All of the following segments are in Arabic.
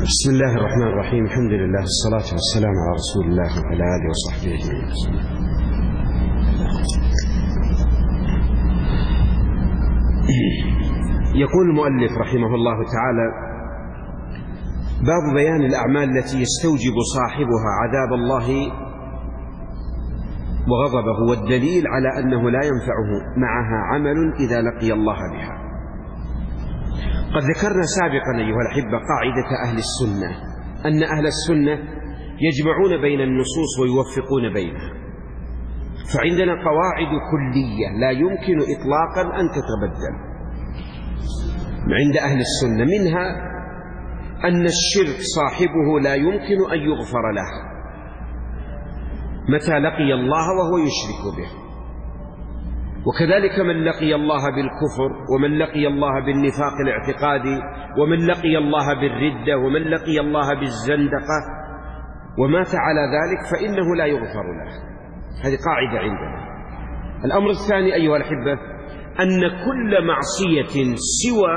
بسم الله الرحمن الرحيم. الحمد لله والصلاة والسلام على رسول الله وعلى آله وصحبه أجمعين. يقول المؤلف رحمه الله تعالى: باب بيان الأعمال التي يستوجب صاحبها عذاب الله وغضبه، والدليل على أنه لا ينفعه معها عمل إذا لقي الله بها. قد ذكرنا سابقا أيها الأحبة قاعدة أهل السنة، أن أهل السنة يجمعون بين النصوص ويوفقون بينها. فعندنا قواعد كلية لا يمكن إطلاقا أن تتبدل عند أهل السنة، منها أن الشرك صاحبه لا يمكن أن يغفر له متى لقي الله وهو يشرك به، وكذلك من لقي الله بالكفر، ومن لقي الله بالنفاق الاعتقادي، ومن لقي الله بالردة، ومن لقي الله بالزندقة ومات على ذلك فإنه لا يغفر له. هذه قاعدة عندنا. الأمر الثاني أيها الأحبة أن كل معصية سوى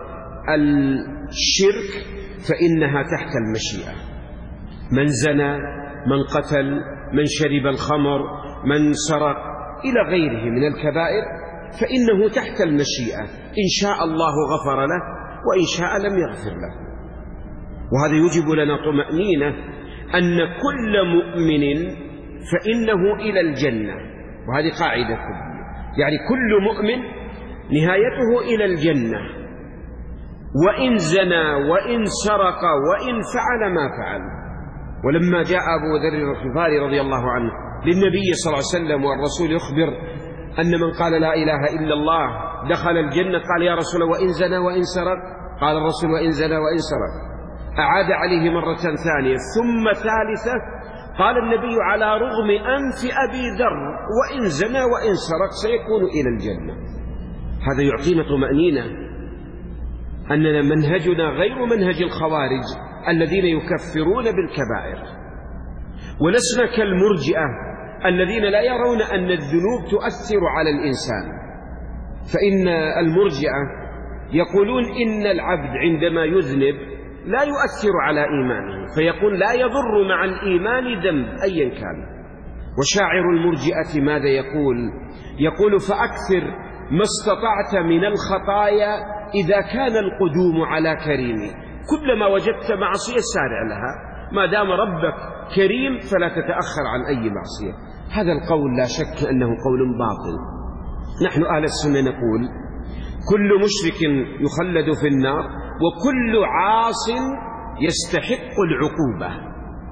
الشرك فإنها تحت المشيئة. من زنى، من قتل، من شرب الخمر، من سرق إلى غيره من الكبائر فإنه تحت المشيئة، إن شاء الله غفر له وإن شاء لم يغفر له. وهذا يجب لنا طمأنينة أن كل مؤمن فإنه إلى الجنة، وهذه قاعدة كلية، يعني كل مؤمن نهايته إلى الجنة، وإن زنى وإن سرق وإن فعل ما فعل. ولما جاء أبو ذر الغفاري رضي الله عنه للنبي صلى الله عليه وسلم والرسول يخبر أن من قال لا إله إلا الله دخل الجنة، قال يا رسول الله وإن زنى وإن سرق؟ قال الرسول وإن زنى وإن سرق. أعاد عليه مرة ثانية ثم ثالثة، قال النبي على رغم أنف أبي ذر وإن زنى وإن سرق سيكون إلى الجنة. هذا يعطينا طمأنينة أننا منهجنا غير منهج الخوارج الذين يكفرون بالكبائر، ولسنا كالمرجئة الذين لا يرون أن الذنوب تؤثر على الإنسان. فإن المرجئة يقولون إن العبد عندما يذنب لا يؤثر على إيمانه، فيقول لا يضر مع الإيمان ذنب أيا كان. وشاعر المرجئة ماذا يقول؟ يقول فأكثر ما استطعت من الخطايا إذا كان القدوم على كريم، كلما وجدت معصية سارع لها، ما دام ربك كريم فلا تتأخر عن أي معصية. هذا القول لا شك أنه قول باطل. نحن أهل السنة نقول كل مشرك يخلد في النار، وكل عاص يستحق العقوبة،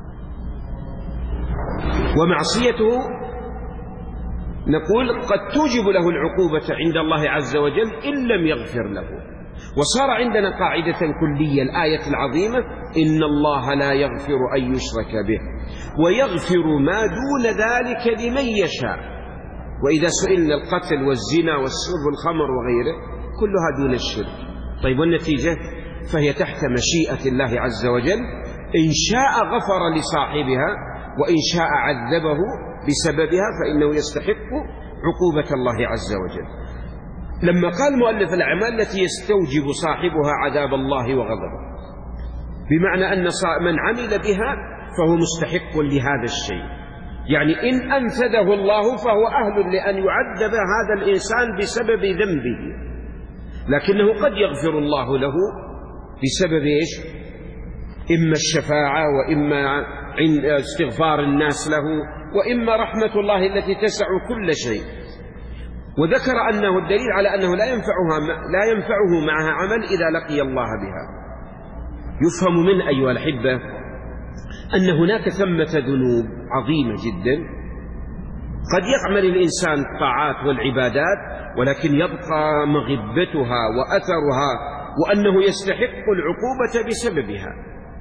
ومعصيته نقول قد توجب له العقوبة عند الله عز وجل إن لم يغفر له. وصار عندنا قاعدة كلية، الآية العظيمة إن الله لا يغفر أن يشرك به ويغفر ما دون ذلك لمن يشاء. وإذا سئلنا القتل والزنا والشرب والخمر وغيره كلها دون الشرك. طيب والنتيجة فهي تحت مشيئة الله عز وجل، إن شاء غفر لصاحبها وإن شاء عذبه بسببها فإنه يستحق عقوبة الله عز وجل. لما قال مؤلف الأعمال التي يستوجب صاحبها عذاب الله وغضبه، بمعنى أن من عمل بها فهو مستحق لهذا الشيء، يعني إن أنفذه الله فهو أهل لأن يعذب هذا الإنسان بسبب ذنبه، لكنه قد يغفر الله له بسبب إيش؟ إما الشفاعة، وإما استغفار الناس له، وإما رحمة الله التي تسع كل شيء. وذكر أنه الدليل على أنه لا ينفعه معها عمل إذا لقي الله بها. يفهم من أيها الأحبة أن هناك ثمة ذنوب عظيمة جدا قد يعمل الإنسان الطاعات والعبادات ولكن يبقى مغبتها وأثرها، وأنه يستحق العقوبة بسببها.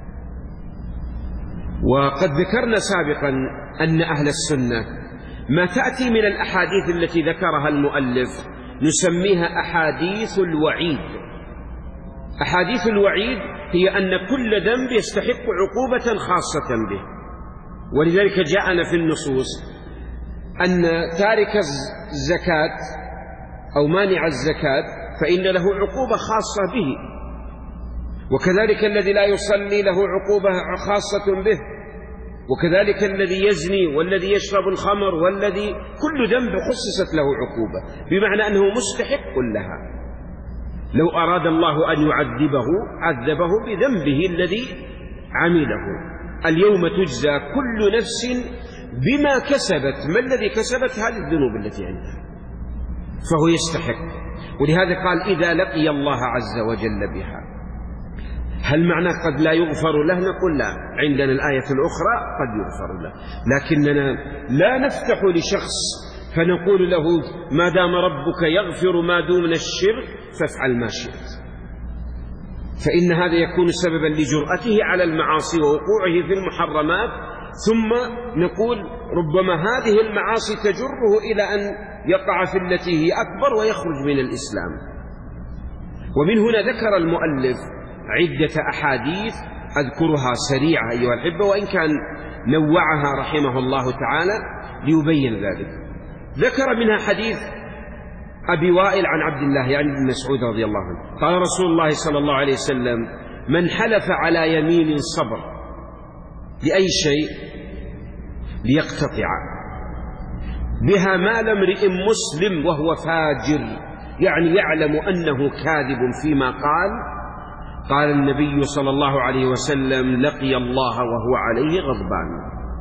وقد ذكرنا سابقا أن أهل السنة ما تأتي من الأحاديث التي ذكرها المؤلف نسميها أحاديث الوعيد. أحاديث الوعيد هي أن كل ذنب يستحق عقوبة خاصة به، ولذلك جاءنا في النصوص أن تارك الزكاة أو مانع الزكاة فإن له عقوبة خاصة به، وكذلك الذي لا يصلي له عقوبة خاصة به، وكذلك الذي يزني والذي يشرب الخمر والذي كل ذنب خصصت له عقوبة، بمعنى أنه مستحق لها. لو أراد الله أن يعذبه عذبه بذنبه الذي عمله. اليوم تجزى كل نفس بما كسبت. ما الذي كسبت؟ هذه الذنوب التي عندها، فهو يستحق. ولهذا قال إذا لقي الله عز وجل بها. هل معنى قد لا يغفر له؟ نقول لا، عندنا الآية الأخرى قد يغفر له، لكننا لا نفتح لشخص فنقول له ما دام ربك يغفر ما دون الشرك فافعل ما شئت، فإن هذا يكون سببا لجرأته على المعاصي ووقوعه في المحرمات. ثم نقول ربما هذه المعاصي تجره إلى أن يقع في التي هي أكبر ويخرج من الإسلام. ومن هنا ذكر المؤلف عدة أحاديث أذكرها سريعة أيها الأحبة، وإن كان نوعها رحمه الله تعالى ليبين ذلك. ذكر منها حديث أبي وائل عن عبد الله يعني بن مسعود رضي الله عنه قال رسول الله صلى الله عليه وسلم من حلف على يمين صبر لأي شيء ليقتطع بها مال امرئ مسلم وهو فاجر، يعني يعلم أنه كاذب فيما قال النبي صلى الله عليه وسلم لقي الله وهو عليه غضبان،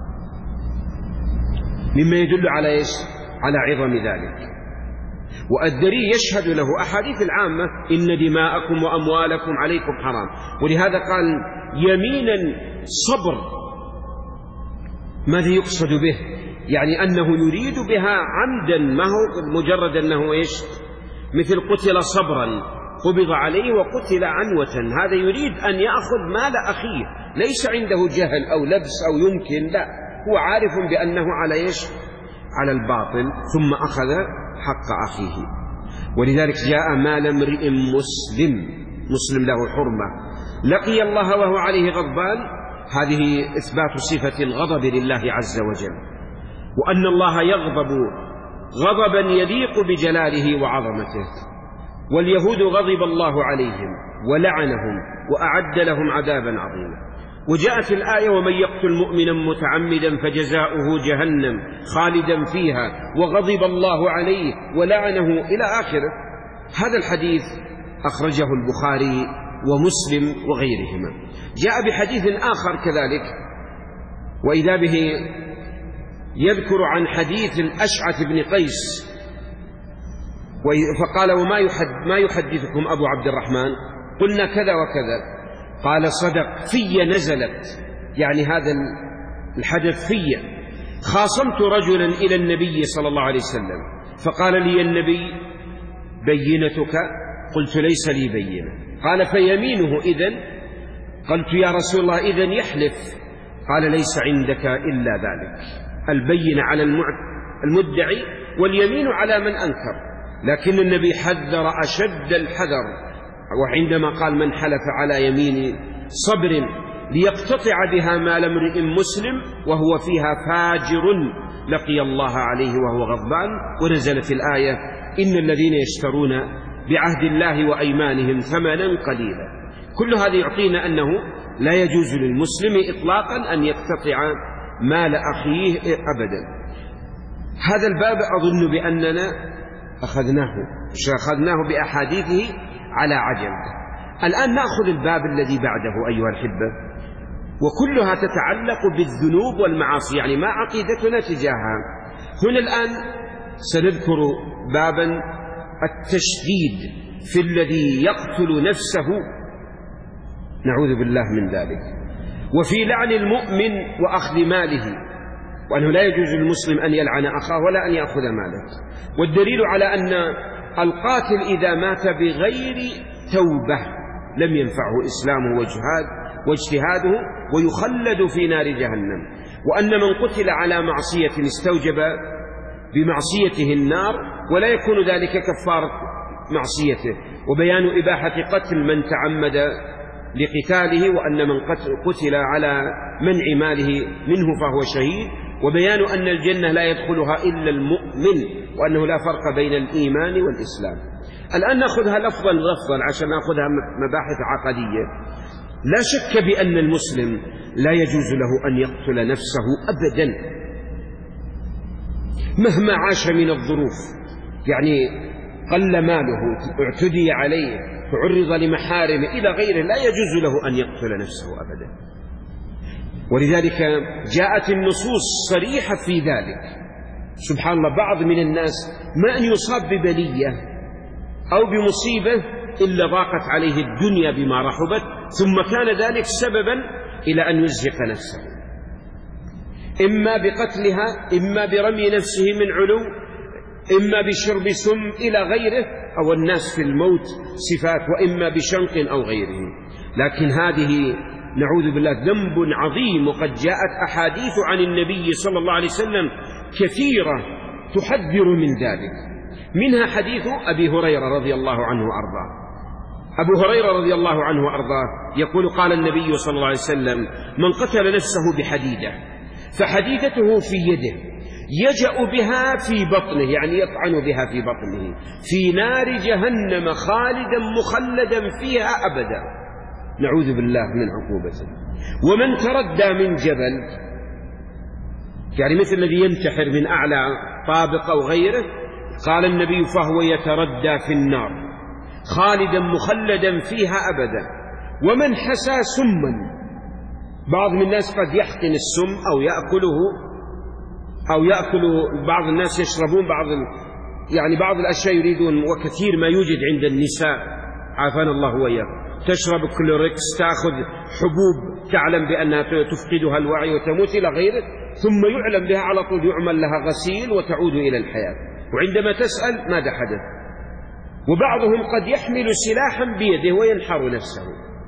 مما يدل على إيش؟ على عظم ذلك. والدليل يشهد له أحاديث العامة إن دماءكم وأموالكم عليكم حرام. ولهذا قال يمينا صبر. ماذا يقصد به؟ يعني أنه يريد بها عمدا، ما هو مجرد أنه إيش؟ مثل قتل صبرا قبض عليه وقتل عنوة، هذا يريد أن يأخذ مال أخيه، ليس عنده جهل أو لبس أو يمكن، لا، هو عارف بأنه على إيش؟ على الباطل، ثم أخذ حق أخيه. ولذلك جاء مال امرئ مسلم له حرمة لقي الله وهو عليه غضبان، هذه إثبات صفة الغضب لله عز وجل، وأن الله يغضب غضبا يليق بجلاله وعظمته. واليهود غضب الله عليهم ولعنهم وأعد لهم عذابا عظيما. وجاءت الآية ومن يقتل مؤمنا متعمدا فجزاؤه جهنم خالدا فيها وغضب الله عليه ولعنه إلى آخره. هذا الحديث أخرجه البخاري ومسلم وغيرهما. جاء بحديث آخر كذلك، وإذا به يذكر عن حديث الأشعث بن قيس، فقال ما يحدثكم أبو عبد الرحمن؟ قلنا كذا وكذا. قال صدق، في نزلت، يعني هذا الحدث في. خاصمت رجلا إلى النبي صلى الله عليه وسلم فقال لي النبي بينتك؟ قلت ليس لي بينة. قال فيمينه إذن؟ قلت يا رسول الله إذن يحلف. قال ليس عندك إلا ذلك، البينة على المدعي واليمين على من أنكر. لكن النبي حذر أشد الحذر، وعندما قال من حلف على يمين صبر ليقتطع بها مال امرئ مسلم وهو فيها فاجر لقي الله عليه وهو غضبان. ونزلت الآية إن الذين يشترون بعهد الله وأيمانهم ثمنا قليلا. كل هذا يعطينا أنه لا يجوز للمسلم إطلاقا أن يقتطع مال أخيه أبدا. هذا الباب أظن بأننا أخذناه بأحاديثه على عجل. الآن نأخذ الباب الذي بعده أيها الأحبة، وكلها تتعلق بالذنوب والمعاصي، يعني ما عقيدتنا تجاهها. هنا الآن سنذكر بابا التشديد في الذي يقتل نفسه، نعوذ بالله من ذلك، وفي لعن المؤمن وأخذ ماله، وأنه لا يجوز للمسلم أن يلعن أخاه ولا أن يأخذ ماله. والدليل على أن القاتل إذا مات بغير توبة لم ينفعه إسلامه واجتهاده ويخلد في نار جهنم، وأن من قتل على معصية استوجب بمعصيته النار ولا يكون ذلك كفارة معصيته. وبيان إباحة قتل من تعمد لقتاله، وأن من قتل على منع ماله منه فهو شهيد. وبيان أن الجنة لا يدخلها إلا المؤمن، وأنه لا فرق بين الإيمان والإسلام. الآن نأخذها لفظا عشان نأخذها مباحث عقدية. لا شك بأن المسلم لا يجوز له أن يقتل نفسه أبدا مهما عاش من الظروف، يعني قل ماله، اعتدي عليه، تعرض لمحارمه إلى غيره، لا يجوز له أن يقتل نفسه أبدا. ولذلك جاءت النصوص صريحة في ذلك. سبحان الله، بعض من الناس ما أن يصاب ببلية أو بمصيبة إلا ضاقت عليه الدنيا بما رحبت، ثم كان ذلك سببا إلى أن يزهق نفسه، إما بقتلها، إما برمي نفسه من علو، إما بشرب سم إلى غيره، أو الناس في الموت صفات، وإما بشنق أو غيره. لكن هذه نعوذ بالله ذنب عظيم، وقد جاءت أحاديث عن النبي صلى الله عليه وسلم كثيرة تحذر من ذلك، منها حديث أبي هريرة رضي الله عنه وأرضاه. أبو هريرة رضي الله عنه وأرضاه يقول: قال النبي صلى الله عليه وسلم: من قتل نفسه بحديدة فحديدته في يده يجأ بها في بطنه، يعني يطعن بها في بطنه، في نار جهنم خالدا مخلدا فيها أبدا، نعوذ بالله من عقوبته. ومن تردى من جبل، يعني مثل الذي ينتحر من أعلى طابق أو غيره، قال النبي: فهو يتردى في النار خالدا مخلدا فيها أبدا. ومن حسى سما، بعض من الناس قد يحقن السم أو يأكله، أو يأكل بعض الناس يشربون بعض الأشياء يريدون، وكثير ما يوجد عند النساء عافانا الله وإياكم، تشرب كلوريكس، تأخذ حبوب تعلم بأنها تفقدها الوعي وتموت إلى غيره، ثم يعلم بها على طول، يعمل لها غسيل وتعود إلى الحياة، وعندما تسأل ماذا حدث. وبعضهم قد يحمل سلاحا بيده وينحر نفسه.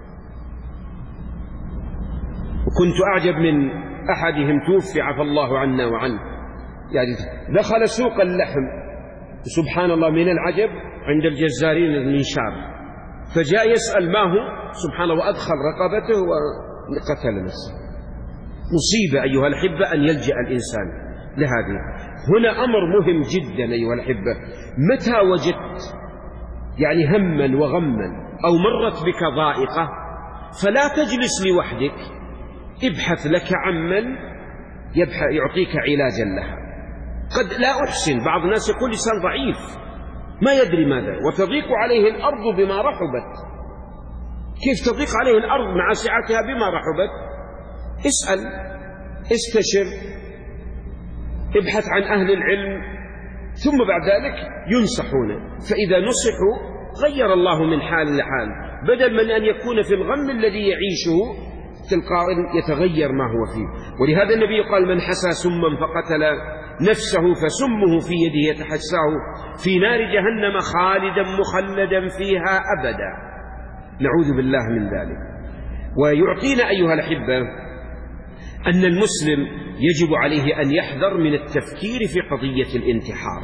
وكنت أعجب من أحدهم، توفي عفى الله عنا وعنه، يعني دخل سوق اللحم سبحان الله من العجب عند الجزارين المنشار، فجاء يسأل ما هو، سبحان الله، وأدخل رقبته وقتل نفسه. مصيبة أيها الأحبة أن يلجأ الإنسان لهذه. هنا أمر مهم جدا أيها الأحبة، متى وجدت يعني هما وغما أو مرت بك ضائقة فلا تجلس لوحدك، ابحث لك عمن يعطيك علاجا لها. قد لا أحسن، بعض الناس يقول لسان ضعيف ما يدري ماذا، وتضيق عليه الأرض بما رحبت. كيف تضيق عليه الأرض مع سعتها بما رحبت؟ اسأل، استشر، ابحث عن أهل العلم، ثم بعد ذلك ينصحون، فإذا نصحوا غير الله من حال لحال، بدل من أن يكون في الغم الذي يعيشه تلقائيا يتغير ما هو فيه. ولهذا النبي قال: من حسى سما فقتل نفسه فسمه في يده يتحساه في نار جهنم خالدا مخلدا فيها أبدا، نعوذ بالله من ذلك. ويعطينا أيها الأحبة أن المسلم يجب عليه أن يحذر من التفكير في قضية الانتحار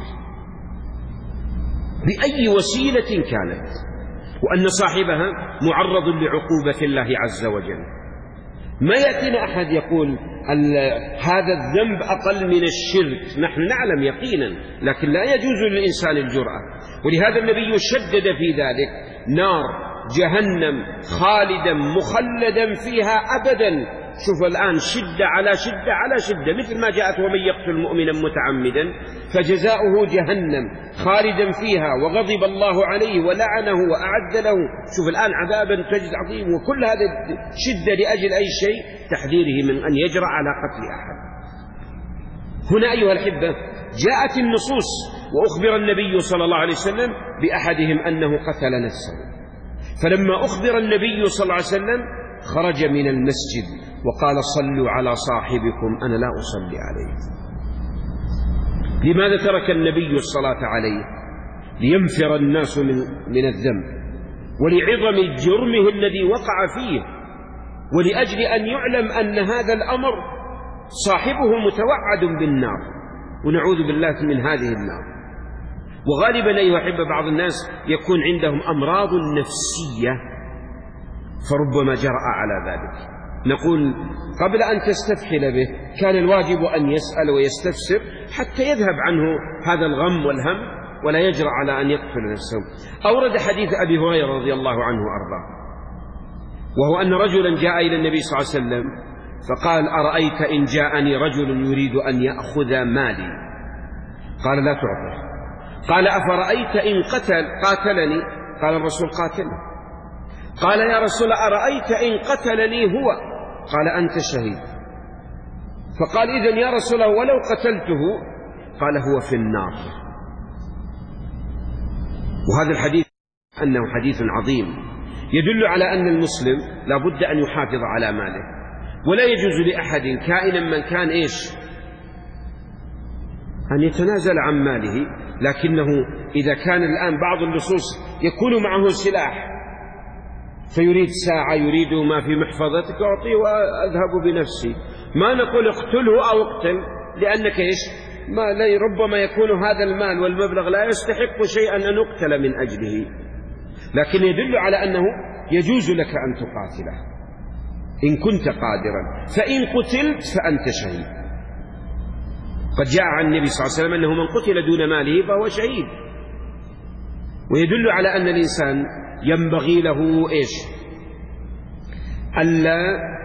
بأي وسيلة كانت، وأن صاحبها معرض لعقوبة الله عز وجل. ما يأتينا أحد يقول هذا الذنب أقل من الشرك، نحن نعلم يقينا، لكن لا يجوز للإنسان الجرأة. ولهذا النبي شدد في ذلك: نار جهنم خالدا مخلدا فيها أبدا. شوف الآن شدة على شدة على شدة، مثل ما جاءت: ومن يقتل مؤمنا متعمدا فجزاؤه جهنم خالدا فيها وغضب الله عليه ولعنه وأعد له. شوف الآن عذابا تجد عظيم، وكل هذا شدة لأجل أي شيء؟ تحذيره من أن يجرأ على قتل أحد. هنا أيها الأحبة جاءت النصوص، وأخبر النبي صلى الله عليه وسلم بأحدهم أنه قتل نفسه، فلما أخبر النبي صلى الله عليه وسلم خرج من المسجد وقال: صلوا على صاحبكم أنا لا أصلي عليه. لماذا ترك النبي الصلاة عليه؟ لينفر الناس من الذنب، ولعظم جرمه الذي وقع فيه، ولأجل أن يعلم أن هذا الأمر صاحبه متوعد بالنار، ونعوذ بالله من هذه النار. وغالبا أيها الأحبة بعض الناس يكون عندهم أمراض نفسية، فربما جرأ على ذلك. نقول قبل أن تستفحل به كان الواجب أن يسأل ويستفسر حتى يذهب عنه هذا الغم والهم، ولا يجرأ على أن يقتل نفسه. أورد حديث أبي هريرة رضي الله عنه وأرضاه وهو أن رجلا جاء إلى النبي صلى الله عليه وسلم فقال: أرأيت إن جاءني رجل يريد أن يأخذ مالي؟ قال: لا تعطه. قال: أفرأيت إن قاتلني؟ قال الرسول: قاتله. قال: يا رسول أرأيت إن قتلني هو؟ قال: أنت شهيد. فقال: إذن يا رسول الله ولو قتلته؟ قال: هو في النار. وهذا الحديث أنه حديث عظيم يدل على أن المسلم لا بد أن يحافظ على ماله، ولا يجوز لأحد كائنا من كان أن يتنازل عن ماله. لكنه إذا كان الآن بعض اللصوص يكون معه سلاح فيريد ساعة، يريد ما في محفظتك أعطيه وأذهب بنفسي، ما نقول اقتله أو اقتل، لأنك ما ربما يكون هذا المال والمبلغ لا يستحق شيئا أن أقتل من أجله، لكن يدل على أنه يجوز لك أن تقاتله إن كنت قادرا، فإن قتلت فأنت شهيد. قد جاء عن النبي صلى الله عليه وسلم أنه من قتل دون ماله فهو شهيد. ويدل على أن الإنسان ينبغي له ألا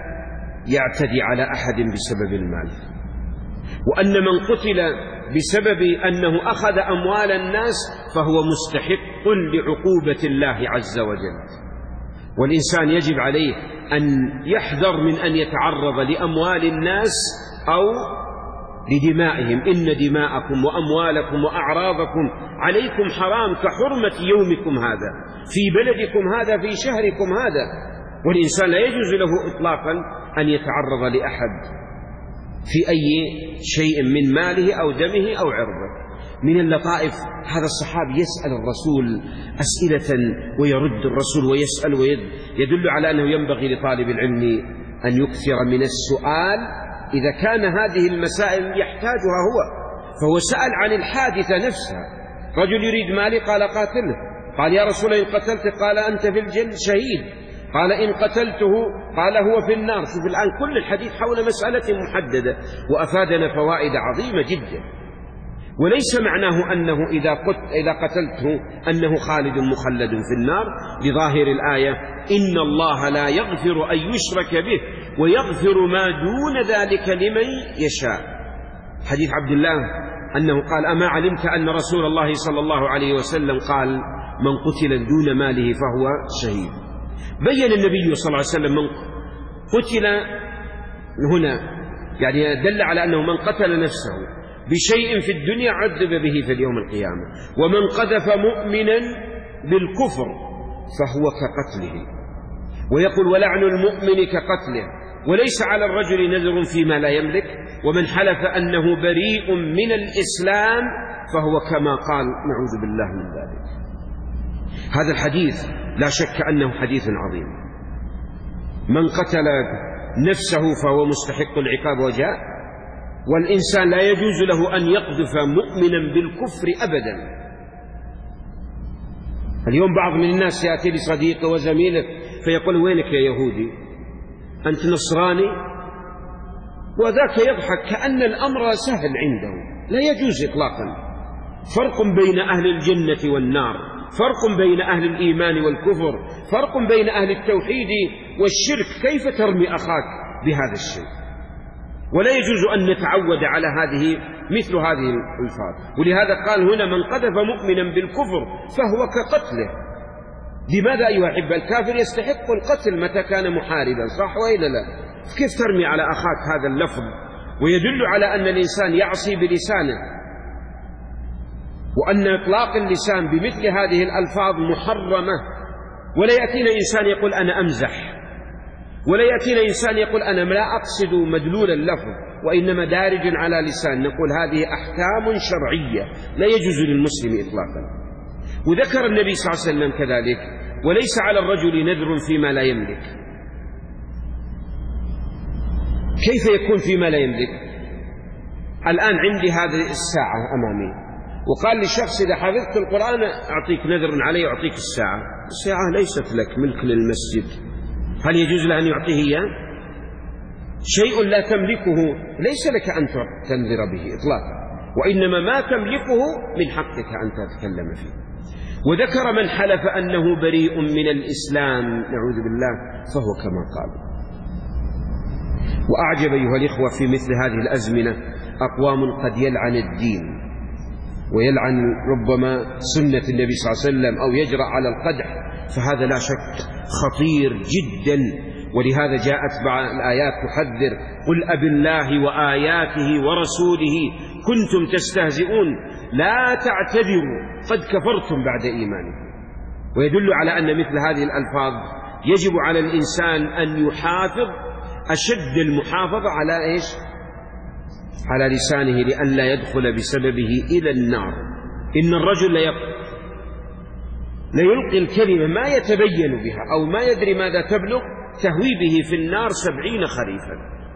يعتدي على أحد بسبب المال، وأن من قتل بسبب أنه أخذ أموال الناس فهو مستحق لعقوبة الله عز وجل. والإنسان يجب عليه أن يحذر من أن يتعرض لأموال الناس أو لدمائهم. إن دماءكم وأموالكم وأعراضكم عليكم حرام كحرمة يومكم هذا في بلدكم هذا في شهركم هذا. والإنسان لا يجوز له إطلاقا أن يتعرض لأحد في أي شيء من ماله أو دمه أو عرضه. من اللطائف هذا الصحابي يسأل الرسول أسئلة ويرد الرسول ويسأل يدل على أنه ينبغي لطالب العلم أن يكثر من السؤال إذا كان هذه المسائل يحتاجها هو. فهو سأل عن الحادثة نفسها. رجل يريد مالي قال: قاتله. قال: يا رسول إن قتلت؟ قال: أنت في الجنة شهيد. قال: إن قتلته؟ قال: هو في النار. شوف الآن كل الحديث حول مسألة محددة، وأفادنا فوائد عظيمة جدا. وليس معناه أنه إذا قتلته أنه خالد مخلد في النار، بظاهر الآية: إن الله لا يغفر أن يشرك به ويغفر ما دون ذلك لمن يشاء. حديث عبد الله أنه قال: أما علمت أن رسول الله صلى الله عليه وسلم قال: من قتل دون ماله فهو شهيد. بين النبي صلى الله عليه وسلم من قتل هنا يعني دل على أنه من قتل نفسه بشيء في الدنيا عذب به في اليوم القيامة، ومن قذف مؤمنا بالكفر فهو كقتله. ويقول: ولعن المؤمن كقتله. وليس على الرجل نذر فيما لا يملك، ومن حلف أنه بريء من الإسلام فهو كما قال، نعوذ بالله من ذلك. هذا الحديث لا شك أنه حديث عظيم. من قتل نفسه فهو مستحق العقاب وجاء، والإنسان لا يجوز له أن يقذف مؤمنا بالكفر أبدا. اليوم بعض من الناس يأتي لصديقه وزميله فيقول: وينك يا يهودي؟ أنت نصراني؟ وذاك يضحك كأن الأمر سهل عنده. لا يجوز إطلاقا. فرق بين أهل الجنة والنار، فرق بين أهل الإيمان والكفر، فرق بين أهل التوحيد والشرك. كيف ترمي أخاك بهذا الشيء؟ ولا يجوز أن نتعود على مثل هذه الألفاظ. ولهذا قال هنا: من قذف مؤمنا بالكفر فهو كقتله. لماذا أيها الأحبة؟ الكافر يستحق القتل متى كان محاربا، صح وإلا لا؟ كيف ترمي على أخاك هذا اللفظ؟ ويدل على أن الإنسان يعصي بلسانه، وأن إطلاق اللسان بمثل هذه الألفاظ محرمة. ولا يأتينا إنسان يقول: أنا أمزح، ولا يأتينا إنسان يقول: أنا لا أقصد مدلول اللفظ، وإنما دارج على لسان. نقول هذه أحكام شرعية لا يجوز للمسلم إطلاقا. وذكر النبي صلى الله عليه وسلم كذلك: وليس على الرجل نذر فيما لا يملك. كيف يكون فيما لا يملك؟ الآن عندي هذه الساعة أمامي، وقال للشخص: إذا حفظت القرآن أعطيك نذر علي، أعطيك الساعة. الساعة ليست لك، ملك للمسجد. هل يجوز له أن يعطيه إياه؟ شيء لا تملكه ليس لك أن تنذر به إطلاقا، وإنما ما تملكه من حقك أن تتكلم فيه. وذكر من حلف أنه بريء من الإسلام نعوذ بالله فهو كما قال. وأعجب أيها الإخوة في مثل هذه الأزمنة أقوام قد يلعن الدين ويلعن ربما سنة النبي صلى الله عليه وسلم أو يجرأ على القدح، فهذا لا شك خطير جدا. ولهذا جاءت بعض الآيات تحذر: قل أب الله وآياته ورسوله كنتم تستهزئون لا تعتذروا قد كفرتم بعد إيمانكم. ويدل على أن مثل هذه الألفاظ يجب على الإنسان أن يحافظ أشد المحافظة على إيش؟ على لسانه لئلا يدخل بسببه إلى النار. إن الرجل ليلقي الكلمة ما يتبين بها أو ما يدري ماذا تبلغ تهوي به في النار 70 خريفا.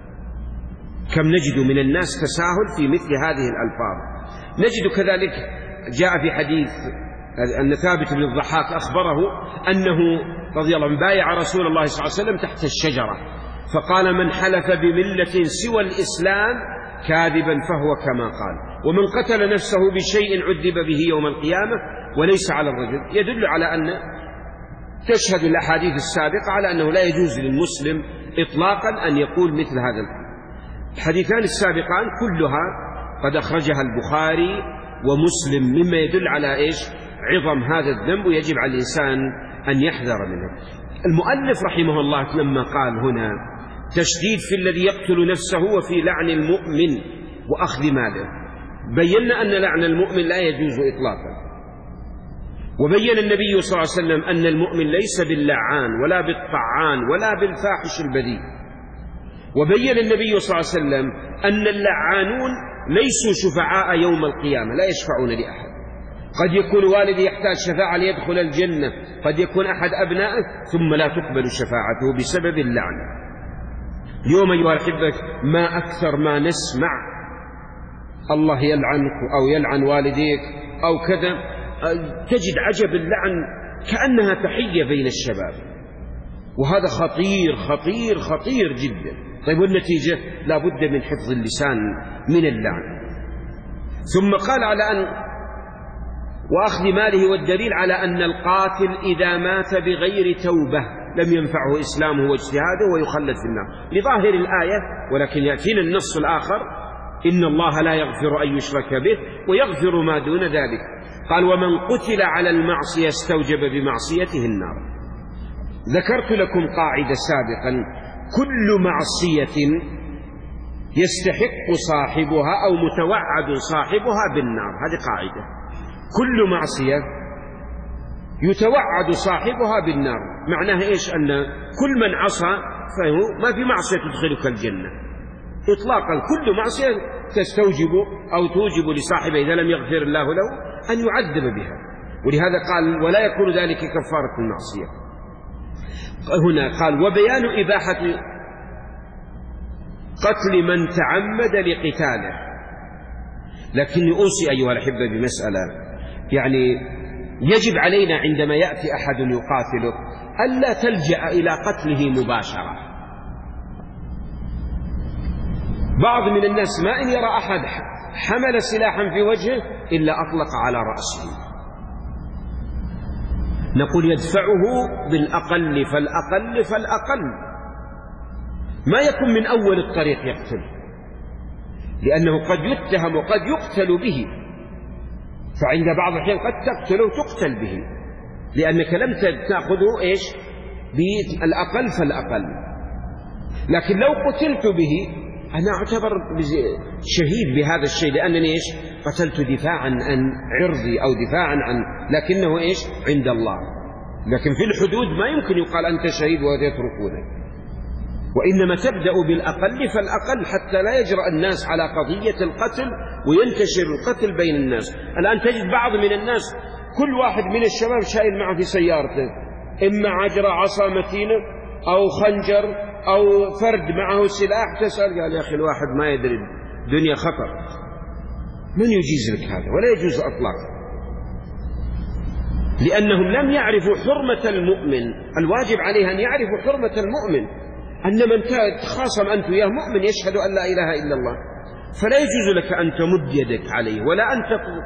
كم نجد من الناس تساهل في مثل هذه الألفاظ. نجد كذلك جاء في حديث أن ثابت بن الضحاك أخبره أنه رضي الله عنه بايع رسول الله صلى الله عليه وسلم تحت الشجرة فقال: من حلف بملة سوى الإسلام كاذبا فهو كما قال، ومن قتل نفسه بشيء عذب به يوم القيامة وليس على الرجل. يدل على أن تشهد الأحاديث السابقة على أنه لا يجوز للمسلم إطلاقا أن يقول مثل هذا الحديثان السابقان كلها قد أخرجها البخاري ومسلم، مما يدل على إيش؟ عظم هذا الذنب، ويجب على الإنسان أن يحذر منه. المؤلف رحمه الله لما قال هنا تشديد في الذي يقتل نفسه وفي لعن المؤمن وأخذ ماله، بينا أن لعن المؤمن لا يجوز إطلاقا. وبين النبي صلى الله عليه وسلم أن المؤمن ليس باللعان ولا بالطعان ولا بالفاحش البذيء. وبين النبي صلى الله عليه وسلم أن اللعانون ليسوا شفعاء يوم القيامة، لا يشفعون لأحد. قد يكون والدي يحتاج شفاعة ليدخل الجنة، قد يكون أحد أبنائه ثم لا تقبل شفاعته بسبب اللعن. اليوم أيها الأحبة ما أكثر ما نسمع الله يلعنك أو يلعن والديك أو كذا، تجد عجب اللعن كأنها تحية بين الشباب، وهذا خطير خطير خطير جدا. طيب والنتيجة؟ لا بد من حفظ اللسان من اللعن. ثم قال على أن وأخذ ماله، والدليل على أن القاتل إذا مات بغير توبة لم ينفعه إسلامه واجتهاده ويخلد في النار لظاهر الآية. ولكن يأتينا النص الآخر: إن الله لا يغفر أن يشرك به ويغفر ما دون ذلك. قال: ومن قتل على المعصية استوجب بمعصيته النار. ذكرت لكم قاعدة سابقا: كل معصية يستحق صاحبها أو متوعد صاحبها بالنار، هذه قاعدة. كل معصية يتوعد صاحبها بالنار، معناها إيش؟ أن كل من عصى فهو ما في معصية تدخلك الجنة إطلاقا. كل معصية تستوجب أو توجب لصاحبه إذا لم يغفر الله له أن يعذب بها. ولهذا قال: ولا يكون ذلك كفارة المعصية. هنا قال: وبيان إباحة قتل من تعمد لقتاله. لكني أوصي أيها الأحبة بمسألة، يعني يجب علينا عندما يأتي أحد يقاتلك ألا تلجأ إلى قتله مباشرة. بعض من الناس ما إن يرى أحد حمل سلاحا في وجهه إلا أطلق على رأسه. نقول: يدفعه بالأقل فالأقل فالأقل، ما يكون من أول الطريق يقتل، لأنه قد يتهم وقد يقتل به. فعند بعض الحين قد تقتل وتقتل به لأنك لم تأخذه إيش؟ بالأقل فالأقل. لكن لو قتلت به أنا أعتبر شهيد بهذا الشيء، لأنني إيش؟ قتلت دفاعا عن عرضي أو دفاعا عن، لكنه إيش؟ عند الله. لكن في الحدود ما يمكن يقال أنت شهيد ويتركونك، وإنما تبدأ بالأقل فالأقل حتى لا يجرأ الناس على قضية القتل وينتشر القتل بين الناس. الآن تجد بعض من الناس كل واحد من الشباب شايل معه في سيارته إما عجرة عصا متينة أو خنجر أو فرد معه سلاح. تسأل قال: يا أخي الواحد ما يدري الدنيا خطر، من يجيز لك هذا؟ ولا يجوز أطلاقا، لأنهم لم يعرفوا حرمة المؤمن. الواجب عليه أن يعرفوا حرمة المؤمن، أن من تخاصم أنت وياه مؤمن يشهد أن لا إله إلا الله، فلا يجوز لك أن تمد يدك عليه ولا أن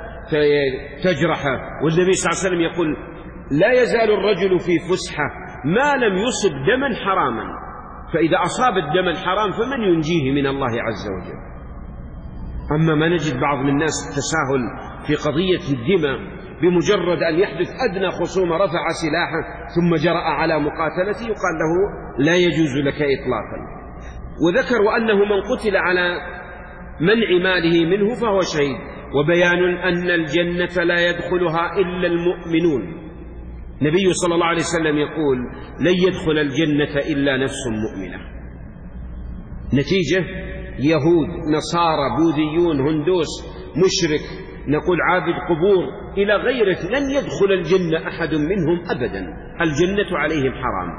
تجرحه. والنبي صلى الله عليه وسلم يقول لا يزال الرجل في فسحة ما لم يصب دما حراما، فإذا أصاب الدم الحرام فمن ينجيه من الله عز وجل. أما ما نجد بعض من الناس التساهل في قضية الدماء، بمجرد أن يحدث أدنى خصومة رفع سلاحه ثم جرأ على مقاتلته يقال له لا يجوز لك إطلاقا. وذكروا أنه من قتل على منع ماله منه فهو شهيد، وبيان أن الجنة لا يدخلها إلا المؤمنون. النبي صلى الله عليه وسلم يقول لن يدخل الجنة إلا نفس مؤمنة. نتيجة يهود، نصارى، بوذيون، هندوس، مشرك، نقول عابد قبور إلى غيره، لن يدخل الجنة أحد منهم أبدا، الجنة عليهم حرام.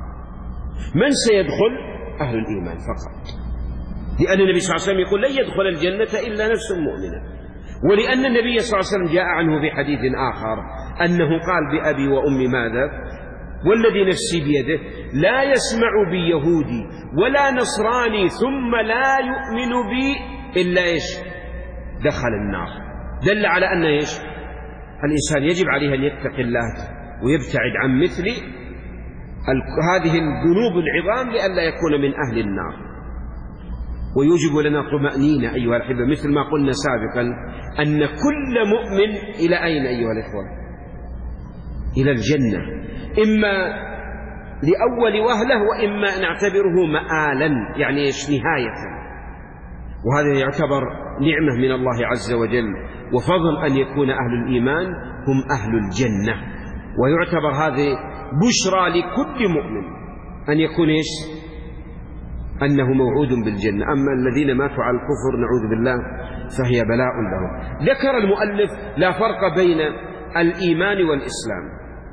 من سيدخل؟ أهل الإيمان فقط، لأن النبي صلى الله عليه وسلم يقول لن يدخل الجنة إلا نفس مؤمنة. ولأن النبي صلى الله عليه وسلم جاء عنه في حديث آخر أنه قال بأبي وأمي ماذا؟ والذي نفسي بيده لا يسمع بي يهودي ولا نصراني ثم لا يؤمن بي إلا إيش؟ دخل النار. دل على أن إيش؟ الإنسان يجب عليه أن يتقي الله ويبتعد عن مثل هذه الذنوب العظام لئلا يكون من أهل النار. ويوجب لنا طمأنينة أيها الأحبة، مثل ما قلنا سابقا أن كل مؤمن إلى أين أيها الإخوة؟ إلى الجنة، إما لأول وهلة وإما نعتبره مآلا، يعني إيش؟ نهاية. وهذا يعتبر نعمة من الله عز وجل وفضل أن يكون أهل الإيمان هم أهل الجنة، ويعتبر هذه بشرى لكل مؤمن أن يكون إيش؟ أنه موعود بالجنة. أما الذين ماتوا على الكفر نعوذ بالله فهي بلاء لهم. ذكر المؤلف لا فرق بين الإيمان والإسلام.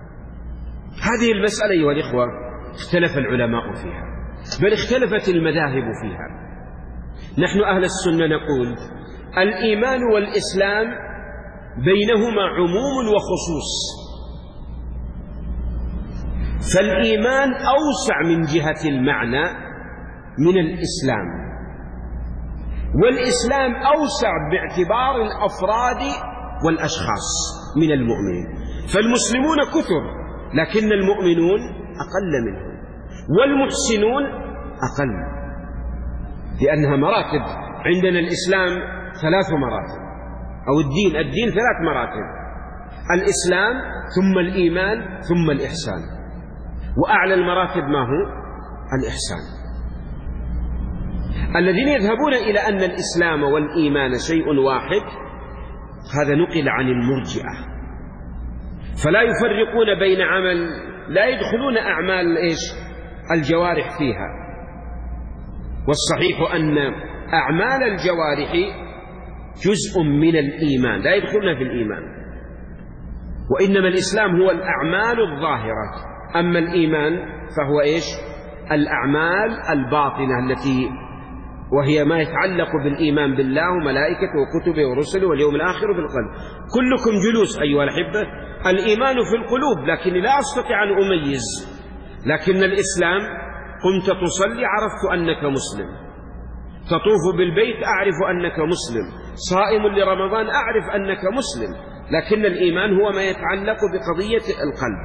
هذه المسألة أيها الإخوة اختلف العلماء فيها، بل اختلفت المذاهب فيها. نحن أهل السنة نقول الإيمان والإسلام بينهما عموم وخصوص، فالإيمان أوسع من جهة المعنى من الإسلام، والإسلام أوسع باعتبار الأفراد والأشخاص من المؤمنين. فالمسلمون كثر لكن المؤمنون أقل منهم، والمحسنون أقل، لأنها مراتب. عندنا الإسلام 3 مراتب، أو الدين 3 مراتب: الإسلام ثم الإيمان ثم الإحسان، وأعلى المراتب ما هو؟ الإحسان. الذين يذهبون إلى أن الإسلام والإيمان شيء واحد هذا نقل عن المرجئة، فلا يفرقون بين عمل، لا يدخلون أعمال إيش؟ الجوارح فيها. والصحيح أن أعمال الجوارح جزء من الإيمان لا يدخلون في الإيمان، وإنما الإسلام هو الأعمال الظاهرة، أما الإيمان فهو إيش؟ الأعمال الباطنة التي وهي ما يتعلق بالإيمان بالله وملائكته وكتبه ورسله واليوم الآخر في القلب. كلكم جلوس أيها الأحبة، الإيمان في القلوب، لكن لا أستطيع أن أميز. لكن الإسلام قمت تصلي عرفت أنك مسلم، تطوف بالبيت أعرف أنك مسلم، صائم لرمضان أعرف أنك مسلم. لكن الإيمان هو ما يتعلق بقضية القلب،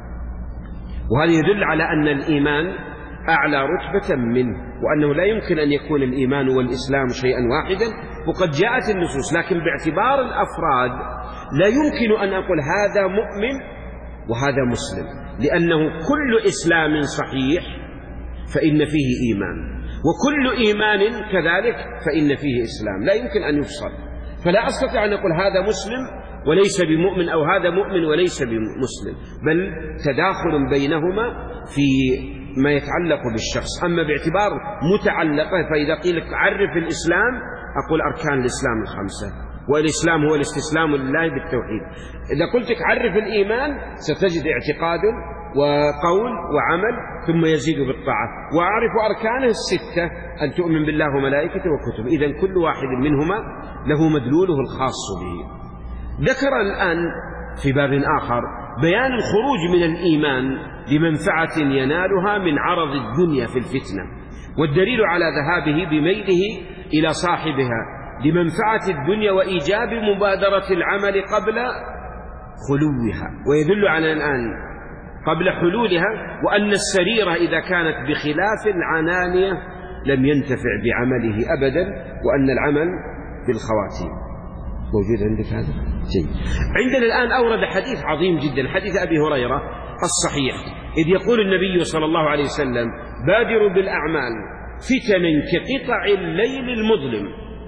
وهذا يدل على أن الإيمان أعلى رتبة منه، وأنه لا يمكن أن يكون الإيمان والإسلام شيئا واحدا. وقد جاءت النصوص، لكن باعتبار الأفراد لا يمكن أن أقول هذا مؤمن وهذا مسلم، لأنه كل إسلام صحيح فإن فيه إيمان، وكل إيمان كذلك فإن فيه إسلام، لا يمكن أن يفصل. فلا أستطيع أن أقول هذا مسلم وليس بمؤمن، أو هذا مؤمن وليس بمسلم، بل تداخل بينهما في ما يتعلق بالشخص. أما باعتبار متعلقة، فإذا قيل لك عرف الإسلام أقول أركان الإسلام 5، والإسلام هو الاستسلام لله بالتوحيد. إذا قلت لك عرف الإيمان ستجد اعتقاد وقول وعمل ثم يزيد بالطاعة. وأعرف أركانه 6: أن تؤمن بالله وملائكته وكتبه. إذن كل واحد منهما له مدلوله الخاص به. ذكر الآن في باب آخر بيان الخروج من الإيمان لمنفعة ينالها من عرض الدنيا في الفتنة، والدليل على ذهابه بميله إلى صاحبها لمنفعة الدنيا وإيجاب مبادرة العمل قبل خلوها، ويدل على الآن قبل حلولها، وأن السريرة إذا كانت بخلاف العنانية لم ينتفع بعمله أبدا، وأن العمل بالخواتيم. موجود عندك هذا؟ جيد. عندنا الآن أورد حديث عظيم جدا، حديث أبي هريرة الصحيح، إذ يقول النبي صلى الله عليه وسلم: بادروا بالأعمال فتنا كقطع الليل المظلم.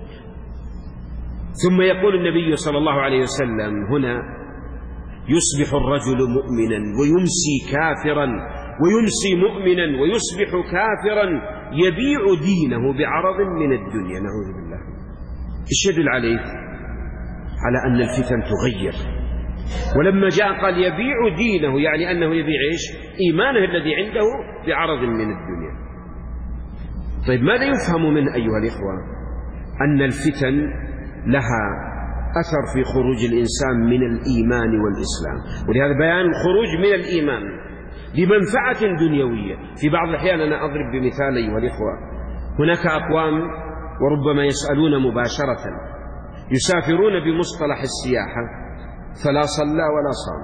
ثم يقول النبي صلى الله عليه وسلم هنا: يصبح الرجل مؤمنا ويمسي كافرا، ويمسي مؤمنا ويصبح كافرا، يبيع دينه بعرض من الدنيا. نعوذ بالله. ايش يدل عليه؟ على أن الفتن تغير. ولما جاء قال يبيع دينه، يعني أنه يبيع إيش؟ إيمانه الذي عنده بعرض من الدنيا. طيب ماذا يفهم من أيها الإخوة؟ أن الفتن لها أثر في خروج الإنسان من الإيمان والإسلام، ولهذا بيان الخروج من الإيمان لمنفعة دنيوية. في بعض الأحيان أنا أضرب بمثال أيها الإخوة، هناك أقوام وربما يسألون مباشرة، يسافرون بمصطلح السياحة، فلا صلى ولا صام،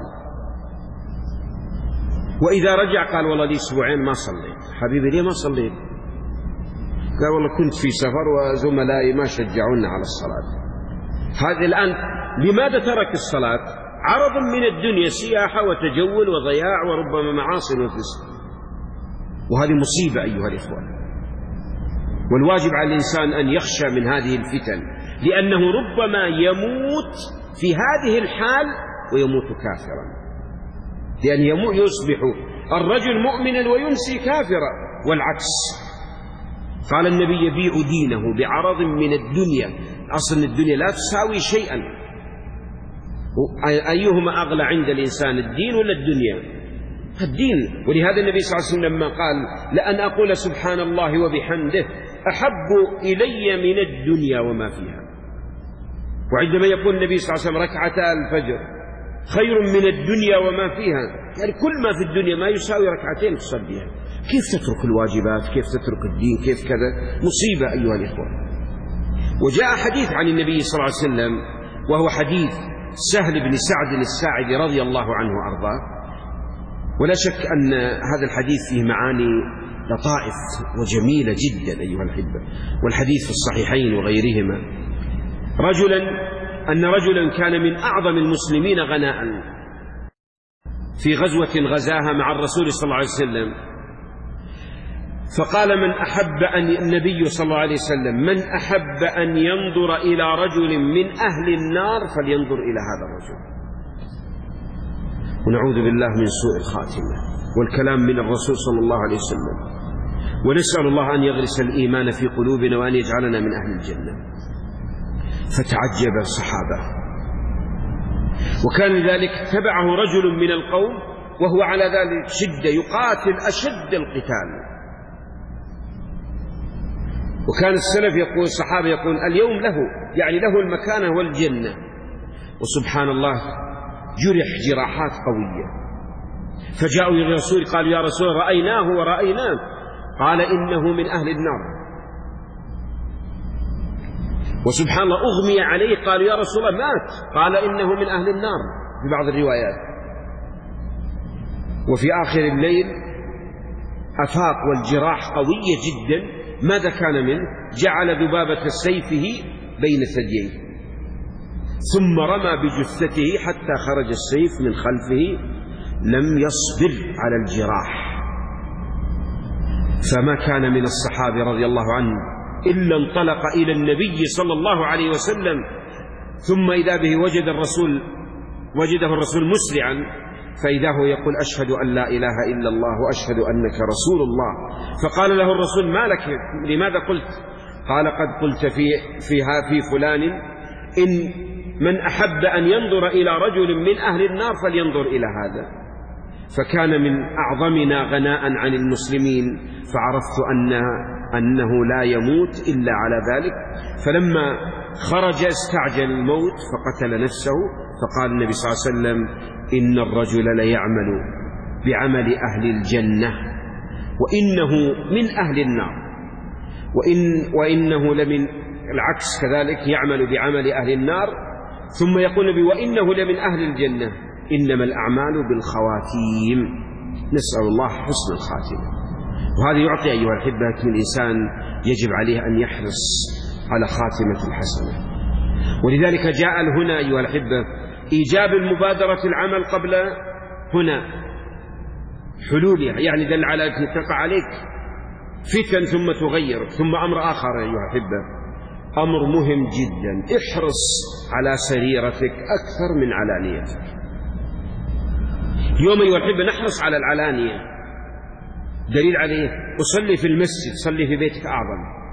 وإذا رجع قال والله لي أسبوعين ما صليت. حبيبي ليه ما صليت؟ قال والله كنت في سفر وزملائي ما شجعونا على الصلاة. هذا الآن لماذا ترك الصلاة؟ عرض من الدنيا، سياحة وتجول وضياع وربما معاصي وفسق، وهذه مصيبة أيها الإخوة. والواجب على الإنسان أن يخشى من هذه الفتن، لأنه ربما يموت في هذه الحال ويموت كافرا، لأن يصبح الرجل مؤمنا ويمسي كافرا، والعكس. قال النبي: يبيع دينه بعرض من الدنيا. أصل الدنيا لا تساوي شيئا، أيهما أغلى عند الإنسان، الدين ولا الدنيا؟ الدين. ولهذا النبي صلى الله عليه وسلم لما قال: لأن أقول سبحان الله وبحمده أحب إلي من الدنيا وما فيها. وعندما يقول النبي صلى الله عليه وسلم: ركعتا الفجر خير من الدنيا وما فيها، يعني كل ما في الدنيا ما يساوي ركعتين تصليها. كيف تترك الواجبات؟ كيف تترك الدين؟ كيف كذا؟ مصيبة أيها الإخوة. وجاء حديث عن النبي صلى الله عليه وسلم، وهو حديث سهل بن سعد الساعدي رضي الله عنه وأرضاه، ولا شك أن هذا الحديث فيه معاني لطائف وجميلة جدا أيها الأحبة، والحديث في الصحيحين وغيرهما. أن رجلا كان من أعظم المسلمين غناء في غزوة غزاها مع الرسول صلى الله عليه وسلم، فقال النبي صلى الله عليه وسلم: من أحب أن ينظر إلى رجل من أهل النار فلينظر إلى هذا الرجل. ونعوذ بالله من سوء الخاتمة والكلام من الرسول صلى الله عليه وسلم، ونسأل الله أن يغرس الإيمان في قلوبنا وأن يجعلنا من أهل الجنة. فتعجب الصحابة، وكان لذلك تبعه رجل من القوم وهو على ذلك شدة، يقاتل أشد القتال. وكان السلف يقول، الصحابة يقول: اليوم له، يعني له المكانة والجنة. وسبحان الله جرح جراحات قوية، فجاءوا إلى الرسول قالوا: يا رسول رأيناه ورأيناه. قال: إنه من أهل النار. وسبحان الله أغمي عليه، قالوا: يا رسول الله مات. قال: إنه من أهل النار في بعض الروايات. وفي آخر الليل أفاق والجراح قوية جدا. ماذا كان منه؟ جعل ذبابة سيفه بين ثدييه، ثم رمى بجثته حتى خرج السيف من خلفه، لم يصبر على الجراح. فما كان من الصحابة رضي الله عنه إلا انطلق إلى النبي صلى الله عليه وسلم، ثم إذا به وجده الرسول مسرعا، فإذا هو يقول: أشهد أن لا إله إلا الله وأشهد أنك رسول الله. فقال له الرسول: ما لك؟ لماذا قلت؟ قال: قد قلت في فلان إن من أحب أن ينظر إلى رجل من أهل النار فلينظر إلى هذا. فكان من أعظمنا غناء عن المسلمين، فعرفت أنه لا يموت إلا على ذلك. فلما خرج استعجل الموت فقتل نفسه. فقال النبي صلى الله عليه وسلم: إن الرجل ليعمل بعمل أهل الجنة وإنه من أهل النار، وإنه لمن العكس كذلك يعمل بعمل أهل النار، ثم يقول النبي وإنه لمن أهل الجنة، إنما الأعمال بالخواتيم. نسأل الله حسن الخاتمة. وهذا يعطي أيها الأحبة من الإنسان يجب عليه أن يحرص على خاتمة الحسنة. ولذلك جاء هنا أيها الأحبة إيجاب المبادرة العمل قبل هنا حلولها، يعني دل على أن تقع عليك فتن ثم تغير. ثم أمر آخر أيها الأحبة، أمر مهم جدا، احرص على سريرتك أكثر من علانيتك. اليوم أيها الأحبة نحرص على العلانية، دليل عليه أصلي في المسجد، صلي في بيتك أعظم،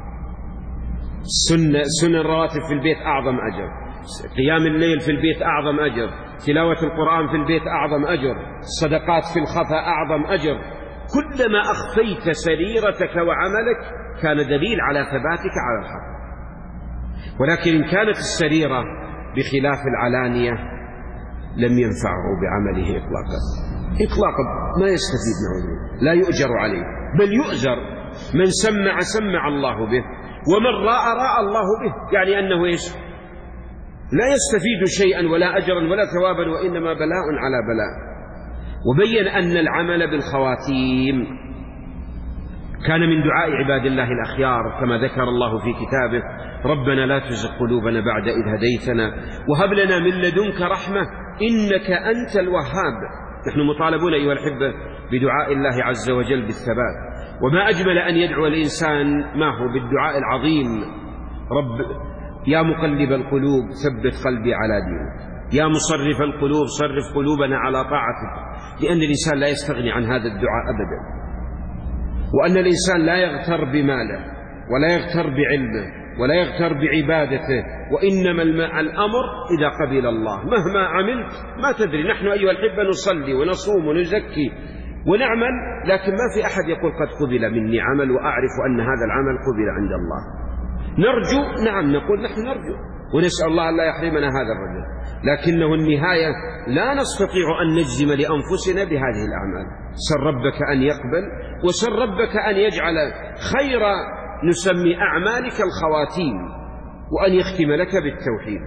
سنة الرواتب في البيت أعظم أجر، قيام الليل في البيت أعظم أجر، تلاوة القرآن في البيت أعظم أجر، الصدقات في الخفاء أعظم أجر. كلما أخفيت سريرتك وعملك كان دليل على ثباتك على الحق. ولكن إن كانت السريرة بخلاف العلانية لم ينفعه بعمله إطلاقا ما يستفيد منه، لا يؤجر عليه، بل يؤجر. من سمع الله به، ومن راى الله به، يعني أنه إيش؟ لا يستفيد شيئا ولا أجرا ولا ثوابا، وإنما بلاء على بلاء. وبين أن العمل بالخواتيم كان من دعاء عباد الله الأخيار، كما ذكر الله في كتابه: ربنا لا تزغ قلوبنا بعد إذ هديتنا وهب لنا من لدنك رحمة إنك أنت الوهاب. نحن مطالبون أيها الأحبة بدعاء الله عز وجل بالثبات. وما أجمل أن يدعو الإنسان معه بالدعاء العظيم: رب يا مقلب القلوب ثبت قلبي على دينك، يا مصرف القلوب صرف قلوبنا على طاعتك. لأن الإنسان لا يستغني عن هذا الدعاء أبدا، وأن الإنسان لا يغتر بماله ولا يغتر بعلمه ولا يغتر بعبادته، وإنما الأمر إذا قبل الله. مهما عملت ما تدري، نحن أيها الأحبة نصلي ونصوم ونزكي ونعمل، لكن ما في أحد يقول قد قبل مني عمل وأعرف أن هذا العمل قبل عند الله. نرجو، نعم نقول نحن نرجو ونسأل الله أن لا يحرمنا هذا الرجل، لكنه النهاية لا نستطيع أن نجزم لأنفسنا بهذه الأعمال. سل ربك أن يقبل، وسل ربك أن يجعل خير نسمي أعمالك الخواتيم، وأن يختم لك بالتوحيد.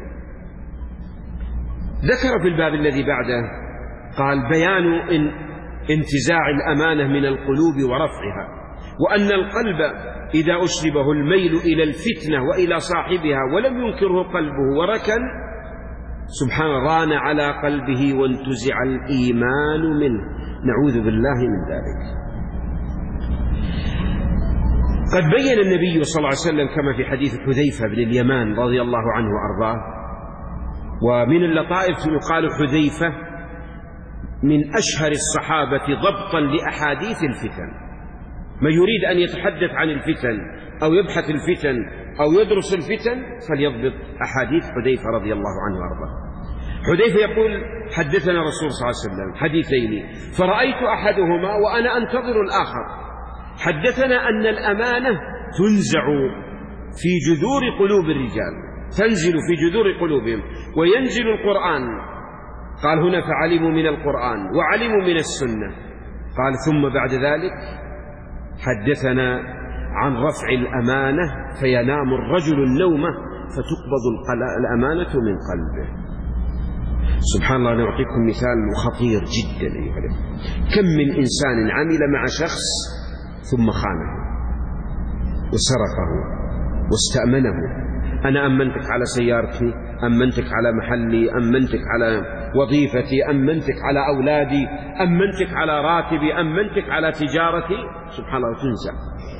ذكر في الباب الذي بعده قال: بيان انتزاع الأمانة من القلوب ورفعها، وأن القلب إذا أشربه الميل إلى الفتنة وإلى صاحبها ولم ينكره قلبه وركن، سبحان ران على قلبه وانتزع الإيمان منه. نعوذ بالله من ذلك. قد بين النبي صلى الله عليه وسلم كما في حديث حذيفة بن اليمان رضي الله عنه وأرضاه، ومن اللطائف يقال حذيفة من أشهر الصحابة ضبطا لأحاديث الفتن. من يريد أن يتحدث عن الفتن أو يبحث الفتن أو يدرس الفتن فليضبط أحاديث حذيفة رضي الله عنه وأرضاه. حذيفة يقول: حدثنا رسول صلى الله عليه وسلم حديثين فرأيت أحدهما وأنا أنتظر الآخر. حدثنا أن الأمانة تنزع في جذور قلوب الرجال، تنزل في جذور قلوبهم، وينزل القرآن. قال هنا: فعلموا من القرآن وعلموا من السنة. قال: ثم بعد ذلك حدثنا عن رفع الأمانة فينام الرجل النومة فتقبض الأمانة من قلبه. سبحان الله. نعطيكم مثال خطير جدا أيها الأخوة. كم من إنسان عمل مع شخص ثم خانه وسرقه واستأمنه: أنا أمنتك على سيارتي، أمنتك على محلي، أمنتك على وظيفتي، أمنتك على أولادي، أمنتك على راتبي، أمنتك على تجارتي. سبحان الله. تنزع.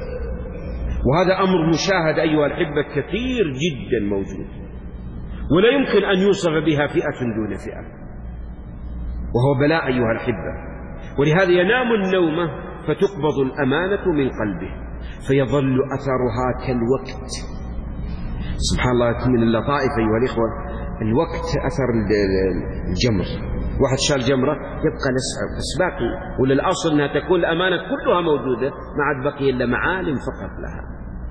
وهذا أمر مشاهد أيها الأحبة كثير جدا موجود، ولا يمكن أن يوصف بها فئة دون فئة، وهو بلاء أيها الأحبة. ولهذا ينام النومة فتقبض الأمانة من قلبه فيظل أثرها كالوقت. سبحان الله. من اللطائف أيها الإخوة الوقت أثر الجمر. واحد شال جمرة يبقى لسعة بس باقي، وللأصل أنها تكون الأمانة كلها موجودة، ما عاد بقي إلا معالم فقط لها.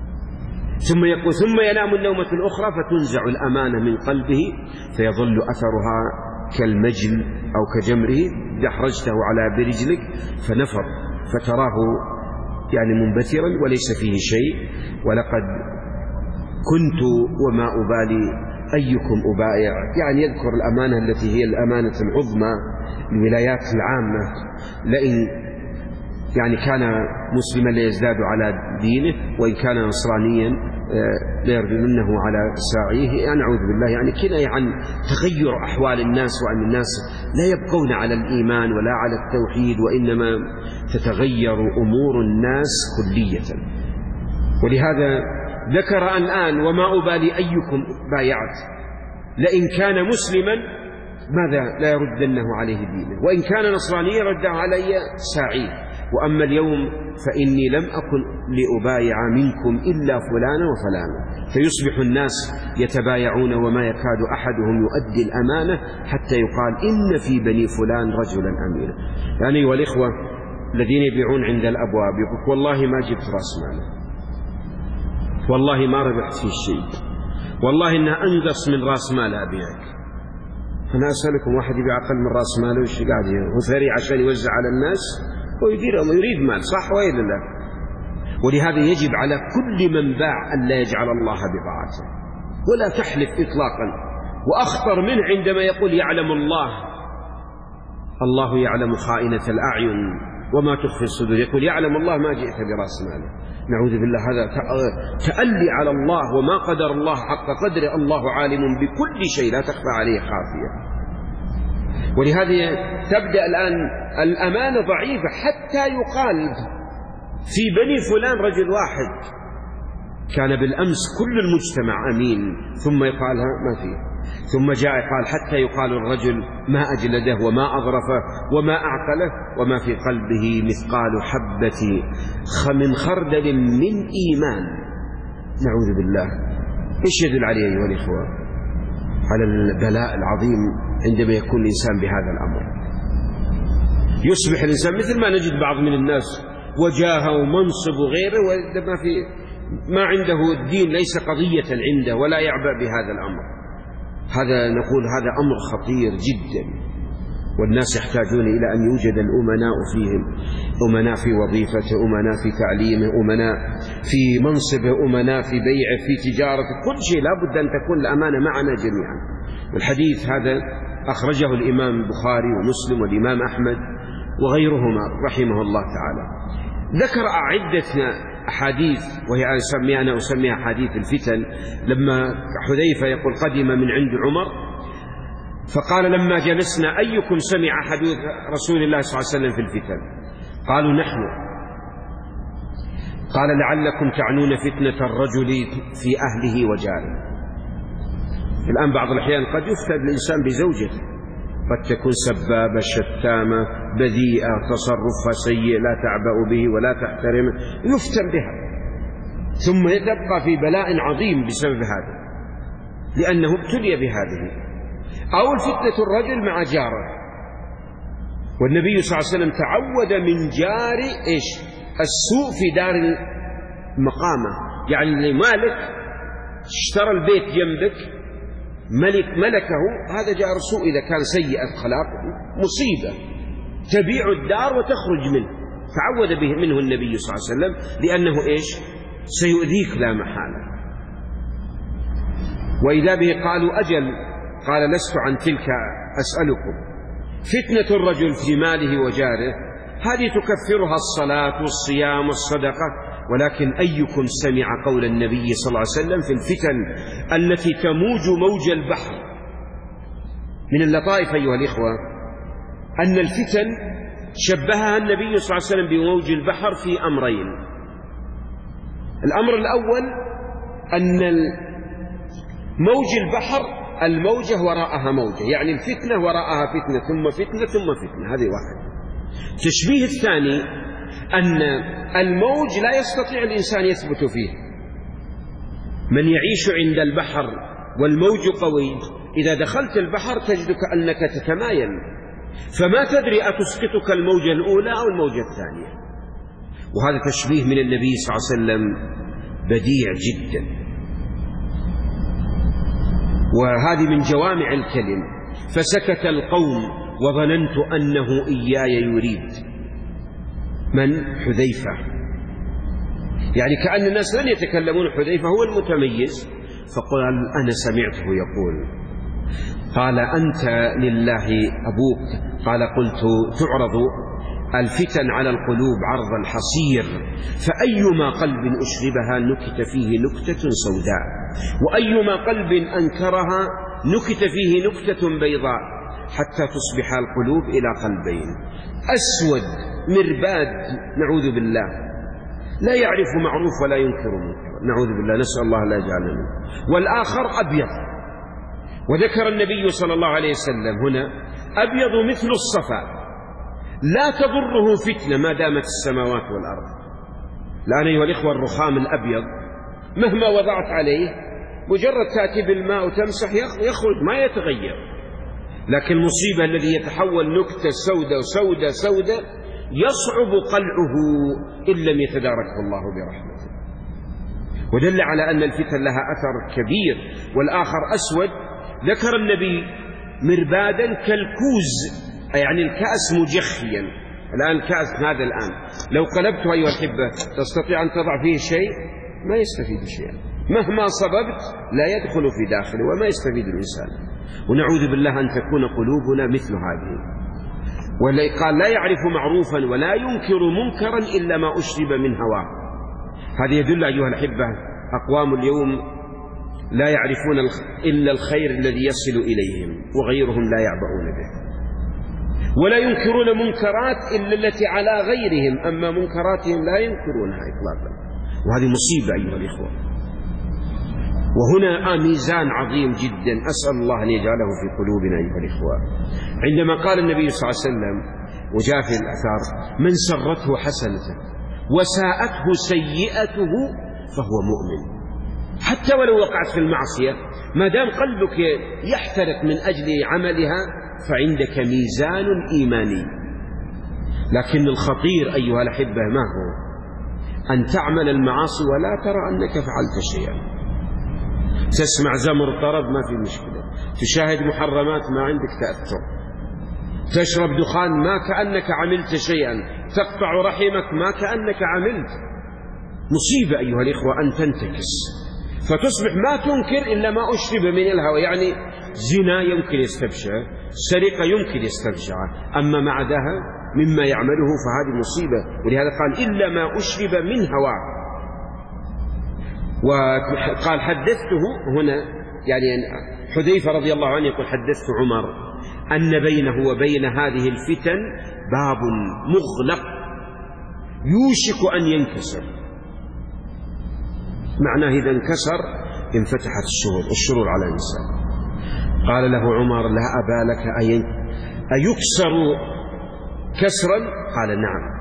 ثم يقول: ثم ينام النومة الأخرى فتنزع الأمانة من قلبه فيظل أثرها كالمجل أو كجمره دحرجته على برجلك فنفر فتراه يعني منبثرا وليس فيه شيء. ولقد كنت وما أبالي أيكم أبايع، يعني يذكر الأمانة التي هي الأمانة العظمى الولايات العامة. لئن يعني كان مسلما ليزداد على دينه، وإن كان نصرانيا ليرجمنه على ساعيه، يعني نعوذ بالله، يعني كناية عن تغير أحوال الناس، وأن الناس لا يبقون على الإيمان ولا على التوحيد، وإنما تتغير أمور الناس كلية. ولهذا ذكر الآن وما أبالي أيكم بايعت، لئن كان مسلما ماذا لا يردنه عليه دينه، وإن كان نصرانيا رده علي ساعيه. وأما اليوم فإني لم أكن لأبايع منكم إلا فلانا وفلانا، فيصبح الناس يتبايعون وما يكاد أحدهم يؤدي الأمانة حتى يقال إن في بني فلان رجلا أمينا. يعني والإخوة الذين يبيعون عند الأبواب يقول والله ما جبت رأس ماله، والله ما ربحت في شيء، والله إنها أنقص من رأس مال أبيعك. أنا أسألكم، واحد يبيع أقل من رأس ماله وش قاعد هو ثري عشان يوزع على الناس ويريد مال، صح وإلا لا؟ ولهذا يجب على كل من باع أن لا يجعل الله بضاعته ولا تحلف إطلاقا. وأخطر منه عندما يقول يعلم الله يعلم خائنة الأعين وما تخفي الصدور، يقول يعلم الله ما جئت برأس ماله. نعوذ بالله، هذا تألي على الله وما قدر الله حق قدره. الله عالم بكل شيء لا تخفى عليه خافية. ولهذا تبدأ الآن الأمانة ضعيفة حتى يقال في بني فلان رجل واحد كان بالأمس كل المجتمع أمين، ثم يقالها ما فيه، ثم جاء قال حتى يقال الرجل ما أجلده وما أغرفه وما أعقله وما في قلبه مثقال حبة من خردل من إيمان. نعوذ بالله. إيش يدل عليه أيها الإخوة؟ على البلاء العظيم عندما يكون الإنسان بهذا الأمر. يصبح الإنسان مثل ما نجد بعض من الناس وجاهه ومنصب وغيره، ما عنده الدين، ليس قضية عنده ولا يعبأ بهذا الأمر. هذا نقول هذا أمر خطير جدا، والناس يحتاجون إلى أن يوجد الأمناء فيهم، أمناء في وظيفته، أمناء في تعليمه، أمناء في منصبه، أمناء في بيعه، في تجارته، كل شيء لا بد أن تكون الأمانة معنا جميعا. والحديث هذا أخرجه الإمام البخاري ومسلم والإمام أحمد وغيرهما رحمه الله تعالى. ذكر عدة أحاديث، وهي أنا أسميها حديث الفتن. لما حذيفة يقول قدم من عند عمر فقال لما جلسنا أيكم سمع حديث رسول الله صلى الله عليه وسلم في الفتن؟ قالوا نحن. قال لعلكم تعنون فتنة الرجل في أهله وجاره. الآن بعض الأحيان قد يفتن الإنسان بزوجته، قد تكون سبابة شتامة بذيئة تصرفها سيء لا تعبأ به ولا تحترمه، يفتن بها ثم تبقى في بلاء عظيم بسبب هذا، لأنه ابتلي بهذه. أو الفتنة الرجل مع جاره، والنبي صلى الله عليه وسلم تعود من جار السوء في دار المقامة. يعني اللي مالك اشترى البيت جنبك ملكه، هذا جار سوء إذا كان سيء الخلاق مصيبة، تبيع الدار وتخرج منه. تعود به منه النبي صلى الله عليه وسلم، لأنه سيؤذيك لا محالة. وإذا به قالوا أجل، قال لست عن تلك أسألكم. فتنة الرجل في ماله وجاره هذه تكفرها الصلاة والصيام والصدقة، ولكن أيكم سمع قول النبي صلى الله عليه وسلم في الفتن التي تموج موج البحر؟ من اللطائف أيها الإخوة أن الفتن شبهها النبي صلى الله عليه وسلم بموج البحر في أمرين. الأمر الأول أن موج البحر الموجة وراءها موجة، يعني الفتنة وراءها فتنة ثم فتنة ثم فتنة، هذه واحد. تشبيه الثاني أن الموج لا يستطيع الإنسان يثبت فيه. من يعيش عند البحر والموج قوي، إذا دخلت البحر تجدك أنك تتمايل، فما تدري أتسقطك الموجة الأولى أو الموجة الثانية. وهذا تشبيه من النبي صلى الله عليه وسلم بديع جدا، وهذه من جوامع الكلم. فسكت القوم وظننت أنه إياي يريد. من؟ حذيفة. يعني كأن الناس لن يتكلمون، حذيفة هو المتميز. فقال أنا سمعته يقول، قال أنت لله أبوك؟ قال قلت تعرض الفتن على القلوب عرض الحصير، فأيما قلب أشربها نكت فيه نكتة سوداء، وأيما قلب أنكرها نكت فيه نكتة بيضاء، حتى تصبح القلوب إلى قلبين: أسود مرباد نعوذ بالله، لا يعرف معروف ولا ينكر منكر، نعوذ بالله، نسأل الله لا يجعلنا منه. والآخر أبيض، وذكر النبي صلى الله عليه وسلم هنا أبيض مثل الصفا لا تضره فتنة ما دامت السماوات والأرض. الآن أيها الإخوة الرخام الأبيض مهما وضعت عليه مجرد تأتي بالماء وتمسح يخرج ما يتغير، لكن المصيبة الذي يتحول نكتة سودة يصعب قلعه إن لم يتداركه الله برحمته. ودل على أن الفتن لها أثر كبير. والآخر أسود، ذكر النبي مربادا كالكوز، يعني الكأس مجخيا. الآن الكأس هذا الآن لو قلبته أيها الأحبة تستطيع أن تضع فيه شيء؟ ما يستفيد شيئا، مهما صببت لا يدخل في داخله وما يستفيد الإنسان. ونعوذ بالله أن تكون قلوبنا مثل هذه. قال لا يعرف معروفا ولا ينكر منكرا إلا ما أشرب من هواه. هذا يدل أيها الأحبة أقوام اليوم لا يعرفون إلا الخير الذي يصل إليهم، وغيرهم لا يعبؤون به، ولا ينكرون منكرات إلا التي على غيرهم، أما منكراتهم لا ينكرونها إطلاقا. وهذه مصيبة أيها الإخوة. وهنا ميزان عظيم جدا أسأل الله أن يجعله في قلوبنا أيها الإخوة. عندما قال النبي صلى الله عليه وسلم وجاء في الأثار: من سرته حسنته وساءته سيئته فهو مؤمن. حتى ولو وقعت في المعصية ما دام قلبك يحترق من أجل عملها فعندك ميزان إيماني. لكن الخطير أيها الأحبة ما هو؟ أن تعمل المعاصي ولا ترى أنك فعلت شيئا. تسمع زمر طرب ما في مشكلة، تشاهد محرمات ما عندك تأثر، تشرب دخان ما كأنك عملت شيئا، تقطع رحمك ما كأنك عملت. مصيبة أيها الإخوة أن تنتكس فتصبح ما تنكر إلا ما أشرب من الهوى. يعني زنا يمكن يستبشع، سرقة يمكن يستبشع، أما مع ذا مما يعمله فهذه مصيبة. ولهذا قال: إلا ما أشرب من هواه. وقال: حدثته هنا، يعني حذيفة رضي الله عنه يقول: حدثت عمر أن بينه وبين هذه الفتن باب مغلق يوشك أن ينكسر. معناه إذا انكسر انفتحت الشرور على الإنسان. قال له عمر: لا أبا لك أيكسر كسرا؟ قال: نعم.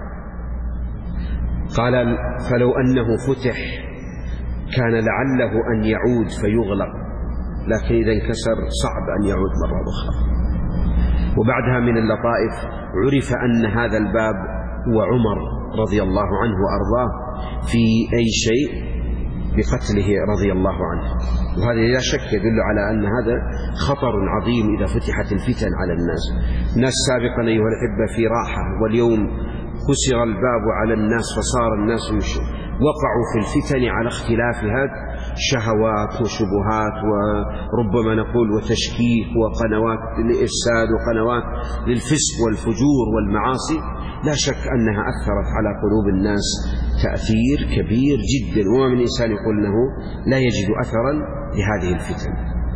قال: فلو أنه فتح كان لعله أن يعود فيغلق، لكن إذا انكسر صعب أن يعود مرة أخرى. وبعدها من اللطائف عرف أن هذا الباب هو عمر رضي الله عنه وأرضاه في أي شيء بقتله رضي الله عنه. وهذا لا شك يدل على أن هذا خطر عظيم إذا فتحت الفتن على الناس. الناس سابقا أيها الأحبة في راحة، واليوم كسر الباب على الناس فصار الناس وقعوا في الفتن على اختلافها، شهوات وشبهات وربما نقول وتشكيك وقنوات للإفساد وقنوات للفسق والفجور والمعاصي. لا شك أنها أثرت على قلوب الناس تأثير كبير جدا، وما من إنسان يقول أنه لا يجد أثرا لهذه الفتن.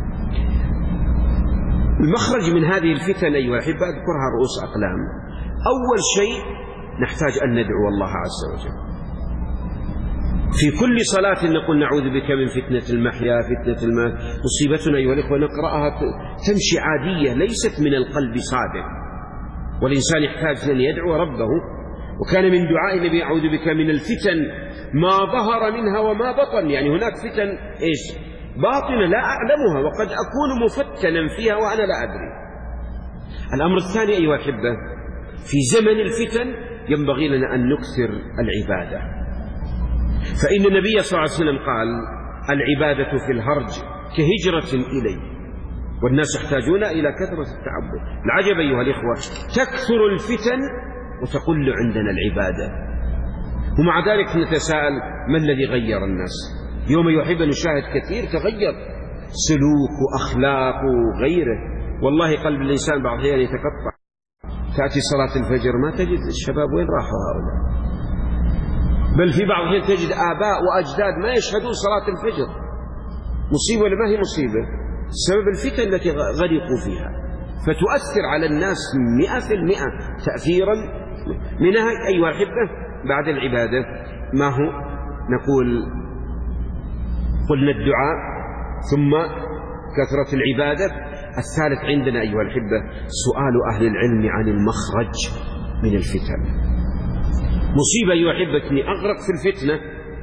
المخرج من هذه الفتن أيها الأحبة أذكرها رؤوس أقلام. أول شيء نحتاج أن ندعو الله عز وجل في كل صلاة، نقول: نعوذ بك من فتنة المحيا فتنة المات. مصيبتنا أيها الإخوة نقرأها تمشي عادية ليست من القلب صادق، والإنسان يحتاج أن يدعو ربه. وكان من دعاء النبي: أعوذ بك من الفتن ما ظهر منها وما بطن. يعني هناك فتن باطنة لا أعلمها وقد أكون مفتنا فيها وأنا لا أدري. الأمر الثاني أيها الأحبة، في زمن الفتن ينبغي لنا أن نكثر العبادة، فإن النبي صلى الله عليه وسلم قال: العبادة في الهرج كهجرة إلي، والناس يحتاجون إلى كثرة التعبد. العجب أيها الإخوة، تكثر الفتن وتقل عندنا العبادة. ومع ذلك نتساءل ما الذي غير الناس؟ يوم يحب أن يشاهد كثير تغير سلوك وأخلاق وغيره. والله قلب الإنسان بعض الأحيان يتقطع، تأتي صلاة الفجر ما تجد الشباب وين راحوا هؤلاء، بل في بعض الأحيان تجد آباء وأجداد ما يشهدون صلاة الفجر. مصيبة ولا ما هي مصيبة؟ سبب الفتن التي غرقوا فيها، فتؤثر على الناس 100% تأثيرا منها. أيها الأحبة بعد العبادة ما هو؟ نقول قلنا الدعاء ثم كثرة العبادة. الثالث عندنا أيها الأحبة سؤال أهل العلم عن المخرج من الفتن. مصيبة أيها الأحبة أني أغرق في الفتنة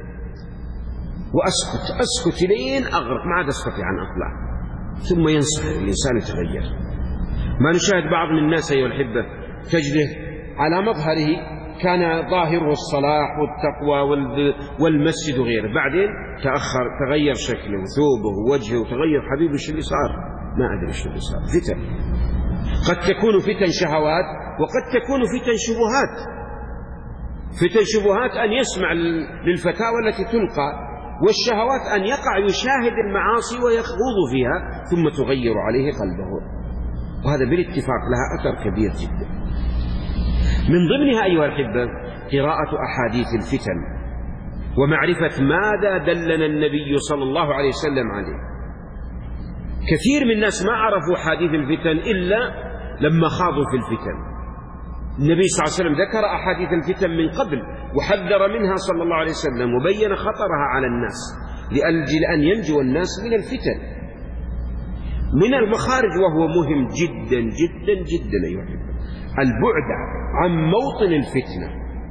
وأسكت لين أغرق ما عاد أستطيع أن أطلع، ثم ينصح الإنسان يتغير. ما نشاهد بعض من الناس أيها الأحبة تجده على مظهره كان ظاهره الصلاح والتقوى والمسجد وغيره، بعدين تغير شكله وثوبه ووجهه وتغير. حبيبي ايش اللي صار؟ ما أدري ايش اللي صار. فتن، قد تكون فتن شهوات وقد تكون فتن شبهات. فتن شبهات أن يسمع للفتاوى التي تلقى، والشهوات أن يقع يشاهد المعاصي ويخوض فيها ثم تغير عليه قلبه، وهذا بالاتفاق لها أثر كبير جدا. من ضمنها أيها الأحبة قراءة أحاديث الفتن ومعرفة ماذا دلنا النبي صلى الله عليه وسلم عليه. كثير من الناس ما عرفوا حديث الفتن إلا لما خاضوا في الفتن. النبي صلى الله عليه وسلم ذكر أحاديث الفتن من قبل وحذر منها صلى الله عليه وسلم وبين خطرها على الناس لأجل أن ينجو الناس من الفتن. من المخارج وهو مهم جدا جدا جدا أيها الأحبة البعد عن موطن الفتنة.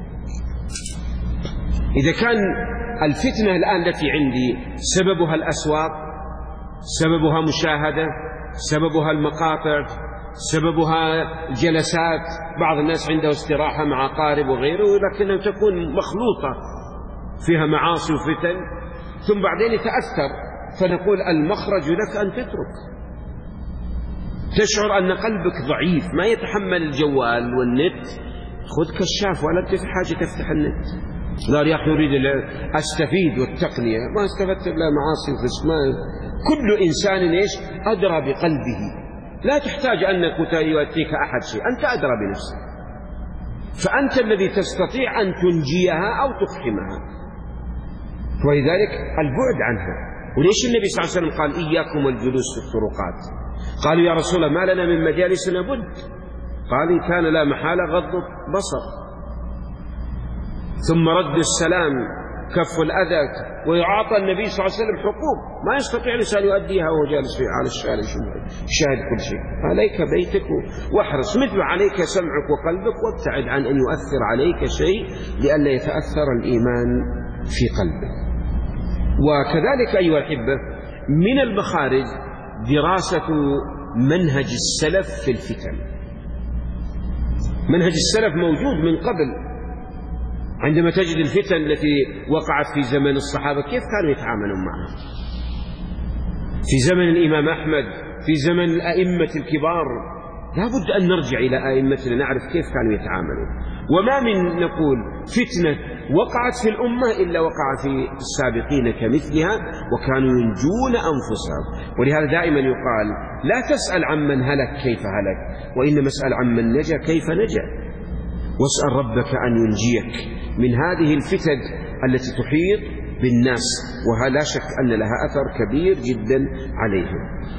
إذا كان الفتنة الآن التي عندي سببها الأسواق، سببها مشاهدة، سببها المقاطع، سببها جلسات، بعض الناس عنده استراحة مع قارب وغيره، لكنها تكون مخلوطة فيها معاصي وفتن، ثم بعدين يتأثر. فنقول المخرج لك أن تترك. تشعر أن قلبك ضعيف ما يتحمل الجوال والنت، خذ كشاف ولا في حاجة تفتح النت. لا يا أخي أريد أستفيد والتقنية، ما استفدت بلا معاصي وفسق. كل إنسان إيش أدرى بقلبه، لا تحتاج أنك يؤتيك أحد شيء، أنت أدرى بنفسك، فأنت الذي تستطيع أن تنجيها أو تقحمها. ولذلك البعد عنها. وليش النبي صلى الله عليه وسلم قال إياكم والجلوس في الطرقات؟ قالوا يا رسول الله ما لنا من مجالسنا بد. قال إن كان لا محالة غض بصر، ثم رد السلام، كف الأذى. ويعطى النبي صلى الله عليه وسلم حقوق ما يستطيع الإنسان يؤديها وهو جالس على الشارع شاهد كل شيء. عليك بيتك واحرص، مثل عليك سمعك وقلبك، وابتعد عن أن يؤثر عليك شيء لئلا يتأثر الإيمان في قلبك. وكذلك أيها الأحبة من المخارج دراسة منهج السلف في الفتن. منهج السلف موجود من قبل. عندما تجد الفتن التي وقعت في زمن الصحابة كيف كانوا يتعاملون معها، في زمن الإمام أحمد، في زمن الأئمة الكبار، لا بد أن نرجع إلى أئمتنا نعرف كيف كانوا يتعاملون. وما من نقول فتنة وقعت في الأمة إلا وقع في السابقين كمثلها وكانوا ينجون أنفسهم. ولهذا دائما يقال لا تسأل عمن هلك كيف هلك، وإنما اسأل عمن نجا كيف نجا. واسأل ربك أن ينجيك من هذه الفتن التي تحيط بالناس، ولا شك أن لها أثر كبير جدا عليهم.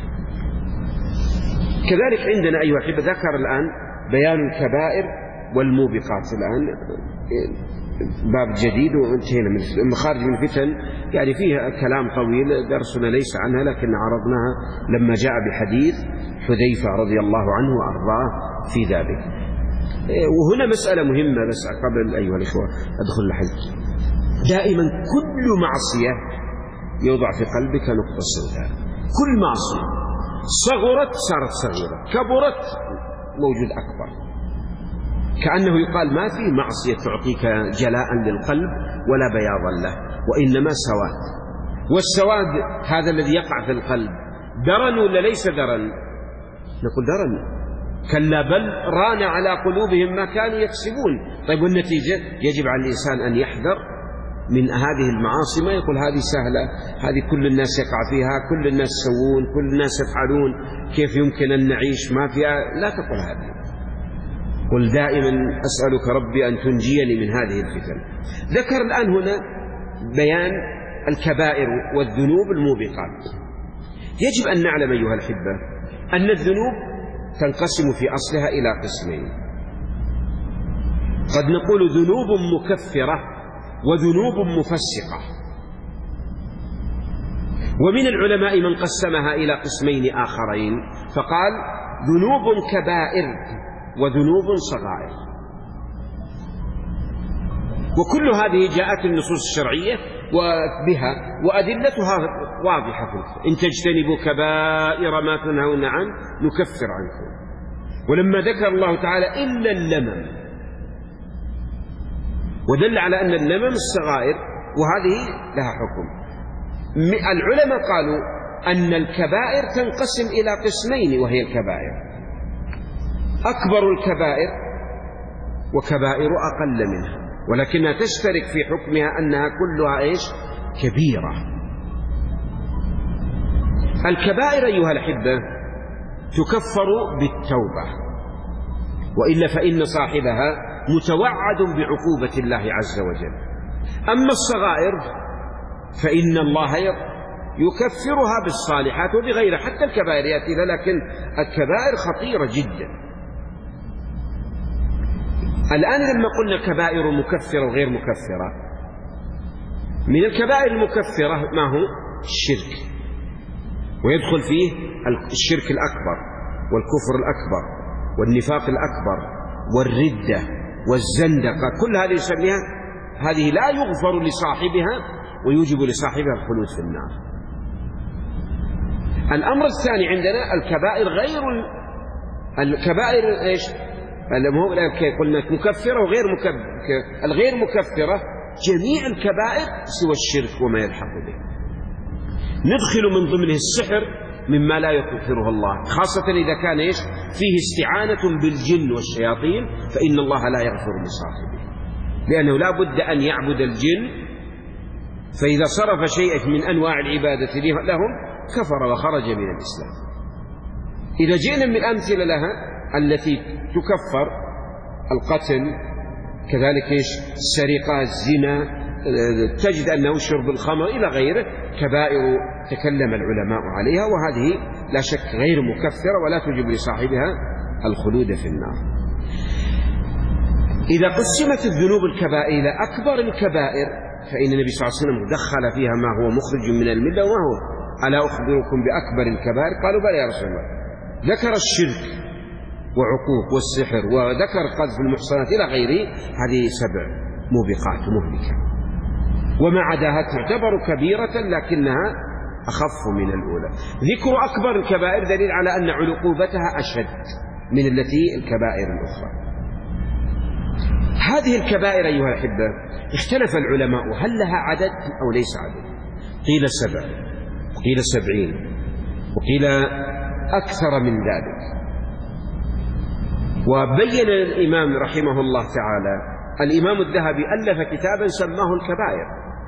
كذلك عندنا أيها الأحبة ذكر الآن بيان الكبائر والموبقات. الآن باب جديد وانتهينا من المخارج من الفتن، يعني فيها كلام طويل درسنا ليس عنها، لكن عرضناها لما جاء بحديث حذيفة رضي الله عنه وأرضاه في ذلك. وهنا مسألة مهمة بس قبل أيها الإخوة أدخل الحديث. دائما كل معصية يوضع في قلبك نقطة سوداء. كل معصية صغرت صارت صغيرة، كبرت موجود أكبر. كأنه يقال ما في معصية تعطيك جلاء للقلب ولا بياضا له، وإنما سواد. والسواد هذا الذي يقع في القلب درن ولا ليس درن؟ نقول درن. كلا بل ران على قلوبهم ما كانوا يكسبون. طيب والنتيجة؟ يجب على الإنسان أن يحذر من هذه المعاصي، ما يقول هذه سهلة، هذه كل الناس يقع فيها، كل الناس يسوون، كل الناس يفعلون، كيف يمكن أن نعيش ما فيها. لا تقل هذه. قل دائما أسألك ربي أن تنجيني من هذه الفتن. ذكر الآن هنا بيان الكبائر والذنوب الموبقات. يجب أن نعلم أيها الأحبة أن الذنوب تنقسم في أصلها إلى قسمين. قد نقول ذنوب مكفرة وذنوب مفسقة، ومن العلماء من قسمها إلى قسمين آخرين فقال ذنوب كبائر وذنوب صغائر. وكل هذه جاءت النصوص الشرعية وبها وأدلتها واضحة في الكتاب. إن تجتنبوا كبائر ما تنهون عنه نكفر عنكم. ولما ذكر الله تعالى إلا اللمم ودل على أن اللمم الصغائر وهذه لها حكم. العلماء قالوا أن الكبائر تنقسم إلى قسمين، وهي الكبائر أكبر الكبائر وكبائر أقل منها، ولكنها تشترك في حكمها أنها كلها إيش؟ كبيرة. الكبائر أيها الأحبة تكفر بالتوبة، وإلا فإن صاحبها متوعد بعقوبة الله عز وجل. أما الصغائر فإن الله يكفرها بالصالحات وبغيرها، حتى الكبائر يأتي، لكن الكبائر خطيرة جدا. الآن لما قلنا كبائر مكفرة وغير مكفرة، من الكبائر المكفرة ما هو؟ الشرك، ويدخل فيه الشرك الأكبر والكفر الأكبر والنفاق الأكبر والردة والزندقة، كل هذه يسميها، هذه لا يغفر لصاحبها ويوجب لصاحبها الخلود في النار. الأمر الثاني عندنا الكبائر غير الكبائر إيش؟ قلنا مكفرة وغير مكفرة. الغير مكفرة جميع الكبائر سوى الشرك وما يلحق به. ندخل من ضمنه السحر مما لا يغفره الله، خاصة إذا كان إيش؟ فيه استعانة بالجن والشياطين، فإن الله لا يغفر لصاحبه، لأنه لا بد أن يعبد الجن، فإذا صرف شيئا من أنواع العبادة لهم كفر وخرج من الإسلام. إذا جئنا من الأمثلة لها التي تكفر: القتل، كذلك السرقة، الزنا، تجد أنه شرب الخمر إلى غيره، كبائر تكلم العلماء عليها، وهذه لا شك غير مكفرة ولا توجب لصاحبها الخلود في النار. إذا قسمت الذنوب الكبائر إلى أكبر الكبائر فإن النبي صلى الله عليه وسلم دخل فيها ما هو مخرج من الملة، وما هو: ألا أخبركم بأكبر الكبائر؟ قالوا: بلى يا رسول الله. ذكر الشرك وعقوق والسحر، وذكر قذف المحصنات إلى غيره، هذه 7 موبقات مهلكة، وما عداها تعتبر كبيرة لكنها أخف من الأولى. ذكر أكبر الكبائر دليل على أن عقوبتها أشد من الكبائر الأخرى. هذه الكبائر أيها الأحبة اختلف العلماء هل لها عدد أو ليس عدد. قيل 7 وقيل 70 وقيل أكثر من ذلك. وبين الإمام رحمه الله تعالى، الإمام الذهبي ألف كتابا سماه الكبائر.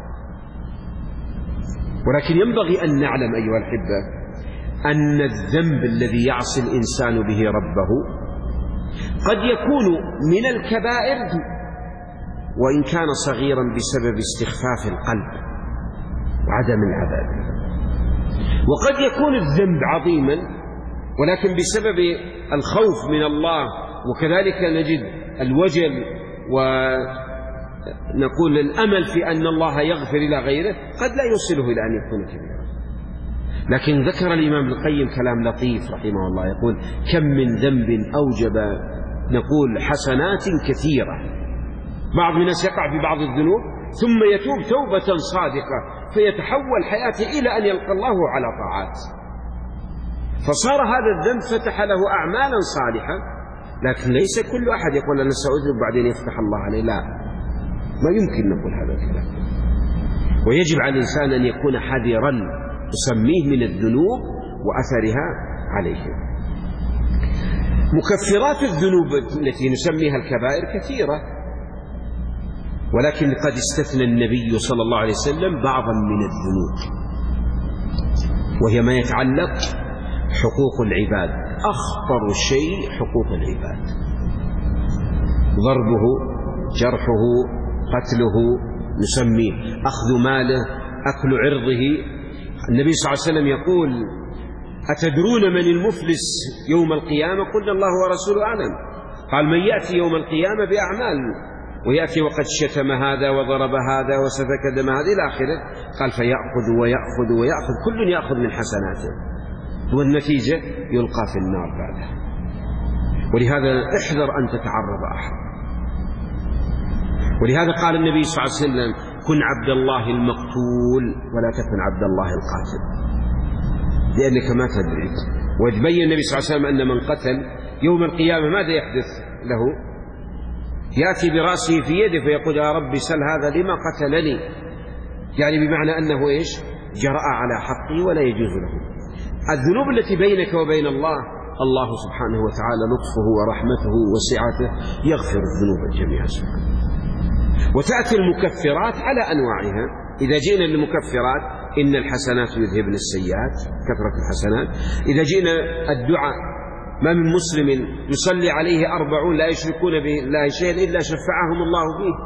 ولكن ينبغي أن نعلم أيها الأحبة أن الذنب الذي يعصي الإنسان به ربه قد يكون من الكبائر وإن كان صغيرا بسبب استخفاف القلب وعدم العذاب، وقد يكون الذنب عظيما ولكن بسبب الخوف من الله، وكذلك نجد الوجل ونقول الأمل في أن الله يغفر إلى غيره، قد لا يوصله إلى أن يكون كبيرا. لكن ذكر الإمام القيم كلام لطيف رحمه الله، يقول: كم من ذنب أوجب نقول حسنات كثيرة. بعض الناس يقع في بعض الذنوب ثم يتوب توبة صادقة فيتحول حياته إلى أن يلقى الله على طاعات، فصار هذا الذنب فتح له أعمالا صالحة. لكن ليس كل أحد يقول: أنا سأذنب بعدين يفتح الله عليه، لا، ما يمكن نقول هذا الكلام. ويجب على الإنسان أن يكون حذرا يسميه من الذنوب وأثرها عليه. مكفرات الذنوب التي نسميها الكبائر كثيرة، ولكن قد استثنى النبي صلى الله عليه وسلم بعضا من الذنوب، وهي ما يتعلق حقوق العباد. أخطر شيء حقوق العباد، ضربه، جرحه، قتله، نسميه أخذ ماله، أكل عرضه. النبي صلى الله عليه وسلم يقول: أتدرون من المفلس يوم القيامة؟ قلنا: الله ورسوله أعلم. قال: من يأتي يوم القيامة بأعمال، ويأتي وقد شتم هذا وضرب هذا وسفك دم هذا إلى آخره. قال: فيأخذ ويأخذ ويأخذ، كل يأخذ من حسناته، والنتيجة يلقى في النار بعدها. ولهذا احذر أن تتعرض أحد. ولهذا قال النبي صلى الله عليه وسلم: كن عبد الله المقتول ولا تكن عبد الله القاتل، لأنك ما تدري. وتبين النبي صلى الله عليه وسلم أن من قتل يوم القيامة ماذا يحدث له؟ يأتي برأسه في يده فيقول: يا رب سل هذا لما قتلني، يعني بمعنى أنه إيش؟ جرأ على حقه ولا يجوز له. الذنوب التي بينك وبين الله، الله سبحانه وتعالى لطفه ورحمته وسعته يغفر الذنوب جميعا سبحانه. وتأتي المكفرات على أنواعها. إذا جئنا للمكفرات: إن الحسنات يذهبن السيئات، كثرة الحسنات. إذا جئنا الدعاء: ما من مسلم يصلي عليه 40 لا يشركون بالله شيئا إلا شفعهم الله فيه.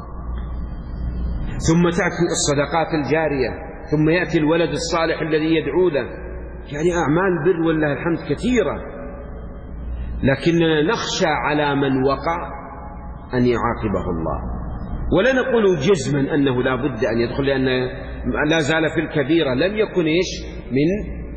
ثم تأتي الصدقات الجارية، ثم يأتي الولد الصالح الذي يدعو له. يعني أعمال بر والله الحمد كثيرة، لكننا نخشى على من وقع أن يعاقبه الله. ولا نقول جزما أنه لا بد أن يدخل، لأن لا زال في الكبيرة، لم يكن إيش من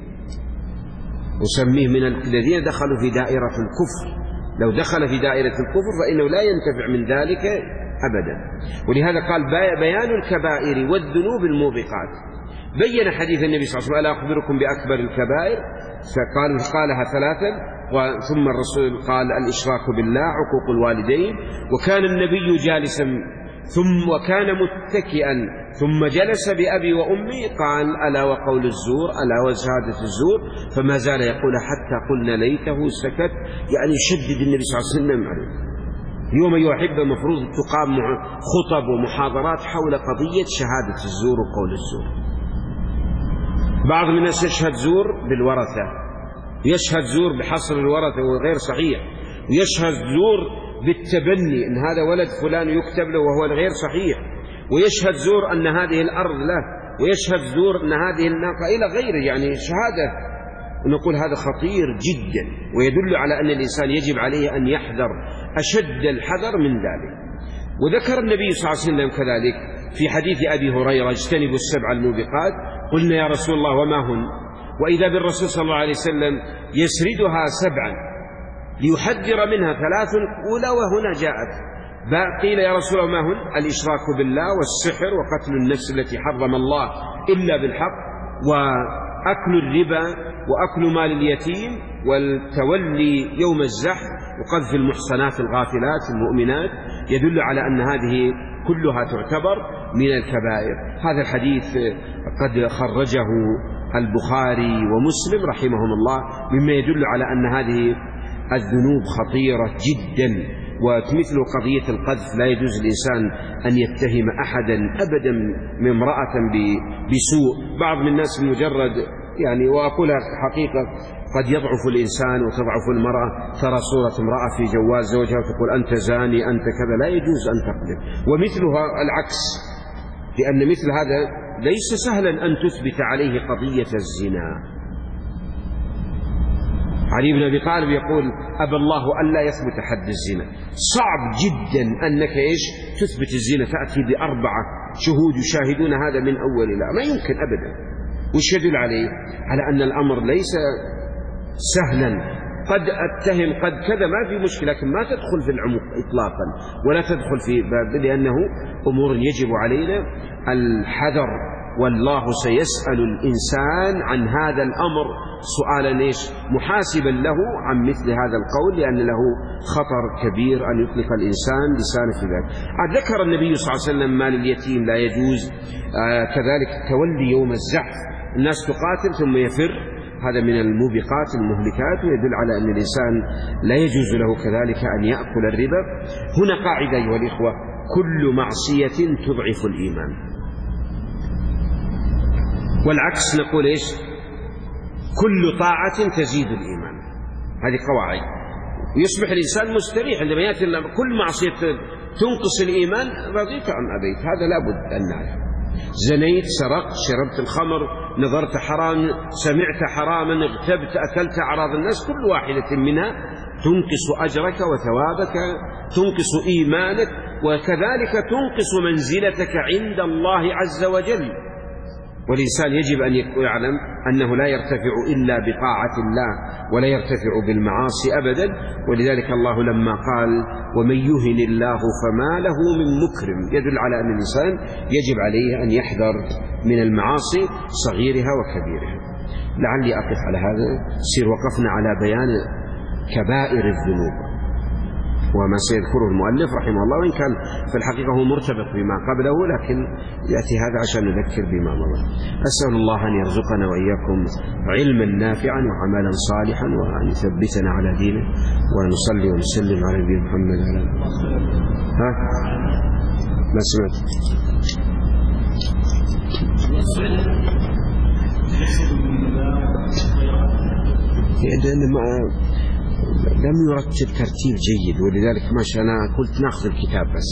أسميه من الذين دخلوا في دائرة الكفر. لو دخل في دائرة الكفر فإنه لا ينتفع من ذلك أبدا. ولهذا قال: بيان الكبائر والذنوب الموبقات. بين حديث النبي صلى الله عليه وسلم: ألا أخبركم بأكبر الكبائر؟ قالها 3. ثم الرسول قال: الإشراك بالله، عقوق الوالدين. وكان النبي جالسا وكان متكئا ثم جلس بأبي وأمي، قال: ألا وقول الزور، ألا وشهادة الزور. فما زال يقول حتى قلنا ليته سكت. يعني شدد النبي صلى الله عليه وسلم عليه. اليوم أيها الأحبة مفروض تقام خطب ومحاضرات حول قضية شهادة الزور وقول الزور. بعض الناس يشهد زور بالورثة، يشهد زور بحصر الورثة وهو غير صحيح، ويشهد زور بالتبني إن هذا ولد فلان يكتب له وهو غير صحيح، ويشهد زور أن هذه الأرض له، ويشهد زور أن هذه الناقة إلى غيره. يعني شهادة، ونقول هذا خطير جدا، ويدل على أن الإنسان يجب عليه أن يحذر أشد الحذر من ذلك. وذكر النبي صلى الله عليه وسلم كذلك في حديث أبي هريرة: اجتنبوا السبع الموبقات. قلنا: يا رسول الله وما هن؟ وإذا بالرسول صلى الله عليه وسلم يسردها 7 ليحذر منها 3 أولى، وهنا جاءت. قيل: يا رسول الله ما هن؟ الإشراك بالله، والسحر، وقتل النفس التي حرم الله إلا بالحق، وأكل الربا، وأكل مال اليتيم، والتولي يوم الزحف، وقذف المحصنات الغافلات المؤمنات. يدل على أن هذه كلها تعتبر من الكبائر. هذا الحديث قد خرجه البخاري ومسلم رحمهم الله، مما يدل على أن هذه الذنوب خطيرة جدا. ومثل قضية القذف لا يجوز الإنسان أن يتهم أحدا أبدا من امرأة بسوء. بعض من الناس مجرد يعني، وأقولها حقيقة، قد يضعف الإنسان وتضعف المرأة، ترى صورة امرأة في جوال زوجها وتقول: أنت زاني، أنت كذا. لا يجوز أن تقذف. ومثلها العكس، لأن مثل هذا ليس سهلا أن تثبت عليه قضية الزنا. علي بن أبي طالب يقول: أبى الله ألا يثبت حد الزنا. صعب جدا أنك تثبت الزنا، تأتي ب4 شهود يشاهدون هذا من أول إلى ما يمكن أبدا. وش يدل عليه؟ على أن الأمر ليس سهلا. قد أتهم قد كذا ما في مشكلة، لكن ما تدخل في العمق إطلاقا، ولا تدخل في باب، لأنه أمور يجب علينا الحذر. والله سيسأل الإنسان عن هذا الأمر سؤالا محاسبا له عن مثل هذا القول، لأن له خطر كبير أن يطلق الإنسان لسانه في ذلك. ذكر النبي صلى الله عليه وسلم: مال اليتيم لا يجوز. كذلك التولي يوم الزحف، الناس تقاتل ثم يفر هذا من الموبقات المهلكات، ويدل على أن الإنسان لا يجوز له كذلك أن يأكل الربا. هنا قاعدة أيها الإخوة: كل معصية تضعف الإيمان، والعكس نقول إيش؟ كل طاعة تزيد الإيمان. هذه قواعد، ويصبح الإنسان مستريح عندما يأتي كل معصية تنقص الإيمان رضيت أم أبيت. هذا لا بد أن نعرف. زنيت، سرقت، شربت الخمر، نظرت حرام، سمعت حراما، اغتبت، أكلت أعراض الناس، كل واحدة منها تنقص أجرك وثوابك، تنقص إيمانك، وكذلك تنقص منزلتك عند الله عز وجل. والإنسان يجب أن يعلم أنه لا يرتفع إلا بطاعة الله، ولا يرتفع بالمعاصي أبدا. ولذلك الله لما قال: ومن يهن الله فما له من مكرم، يدل على أن الإنسان يجب عليه أن يحذر من المعاصي صغيرها وكبيرها. لعلي أقف على هذا. سير وقفنا على بيان كبائر الذنوب وما سيذكره المؤلف رحمه الله، وإن كان في الحقيقة هو مرتبط بما قبله، لكن يأتي هذا عشان نذكر بما مضى. أسأل الله أن يرزقنا وإياكم علما نافعا وعملا صالحا، وأن يثبتنا على دينه، ونصلي ونسلم على نبينا محمد. ها ما سمعت؟ لم يرتب ترتيب جيد، ولذلك أنا قلت نأخذ الكتاب بس.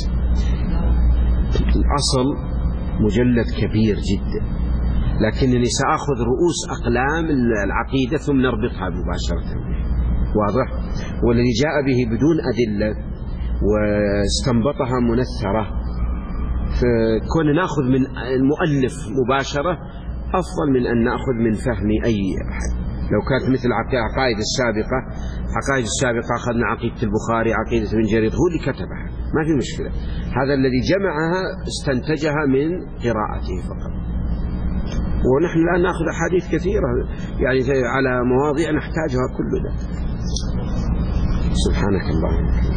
الأصل مجلد كبير جدا، لكنني سأخذ رؤوس أقلام العقيدة ثم نربطها مباشرة. واضح؟ والذي جاء به بدون أدلة واستنبطها منثرة، فكون نأخذ من المؤلف مباشرة أفضل من أن نأخذ من فهم أي أحد. لو كانت مثل عقائد السابقة أخذنا عقيدة البخاري، عقيدة ابن جرير، هو اللي كتبها، ما في مشكلة. هذا الذي جمعها استنتجها من قراءته فقط. ونحن الآن نأخذ أحاديث كثيرة يعني على مواضيع نحتاجها كلنا. سبحانك اللهم.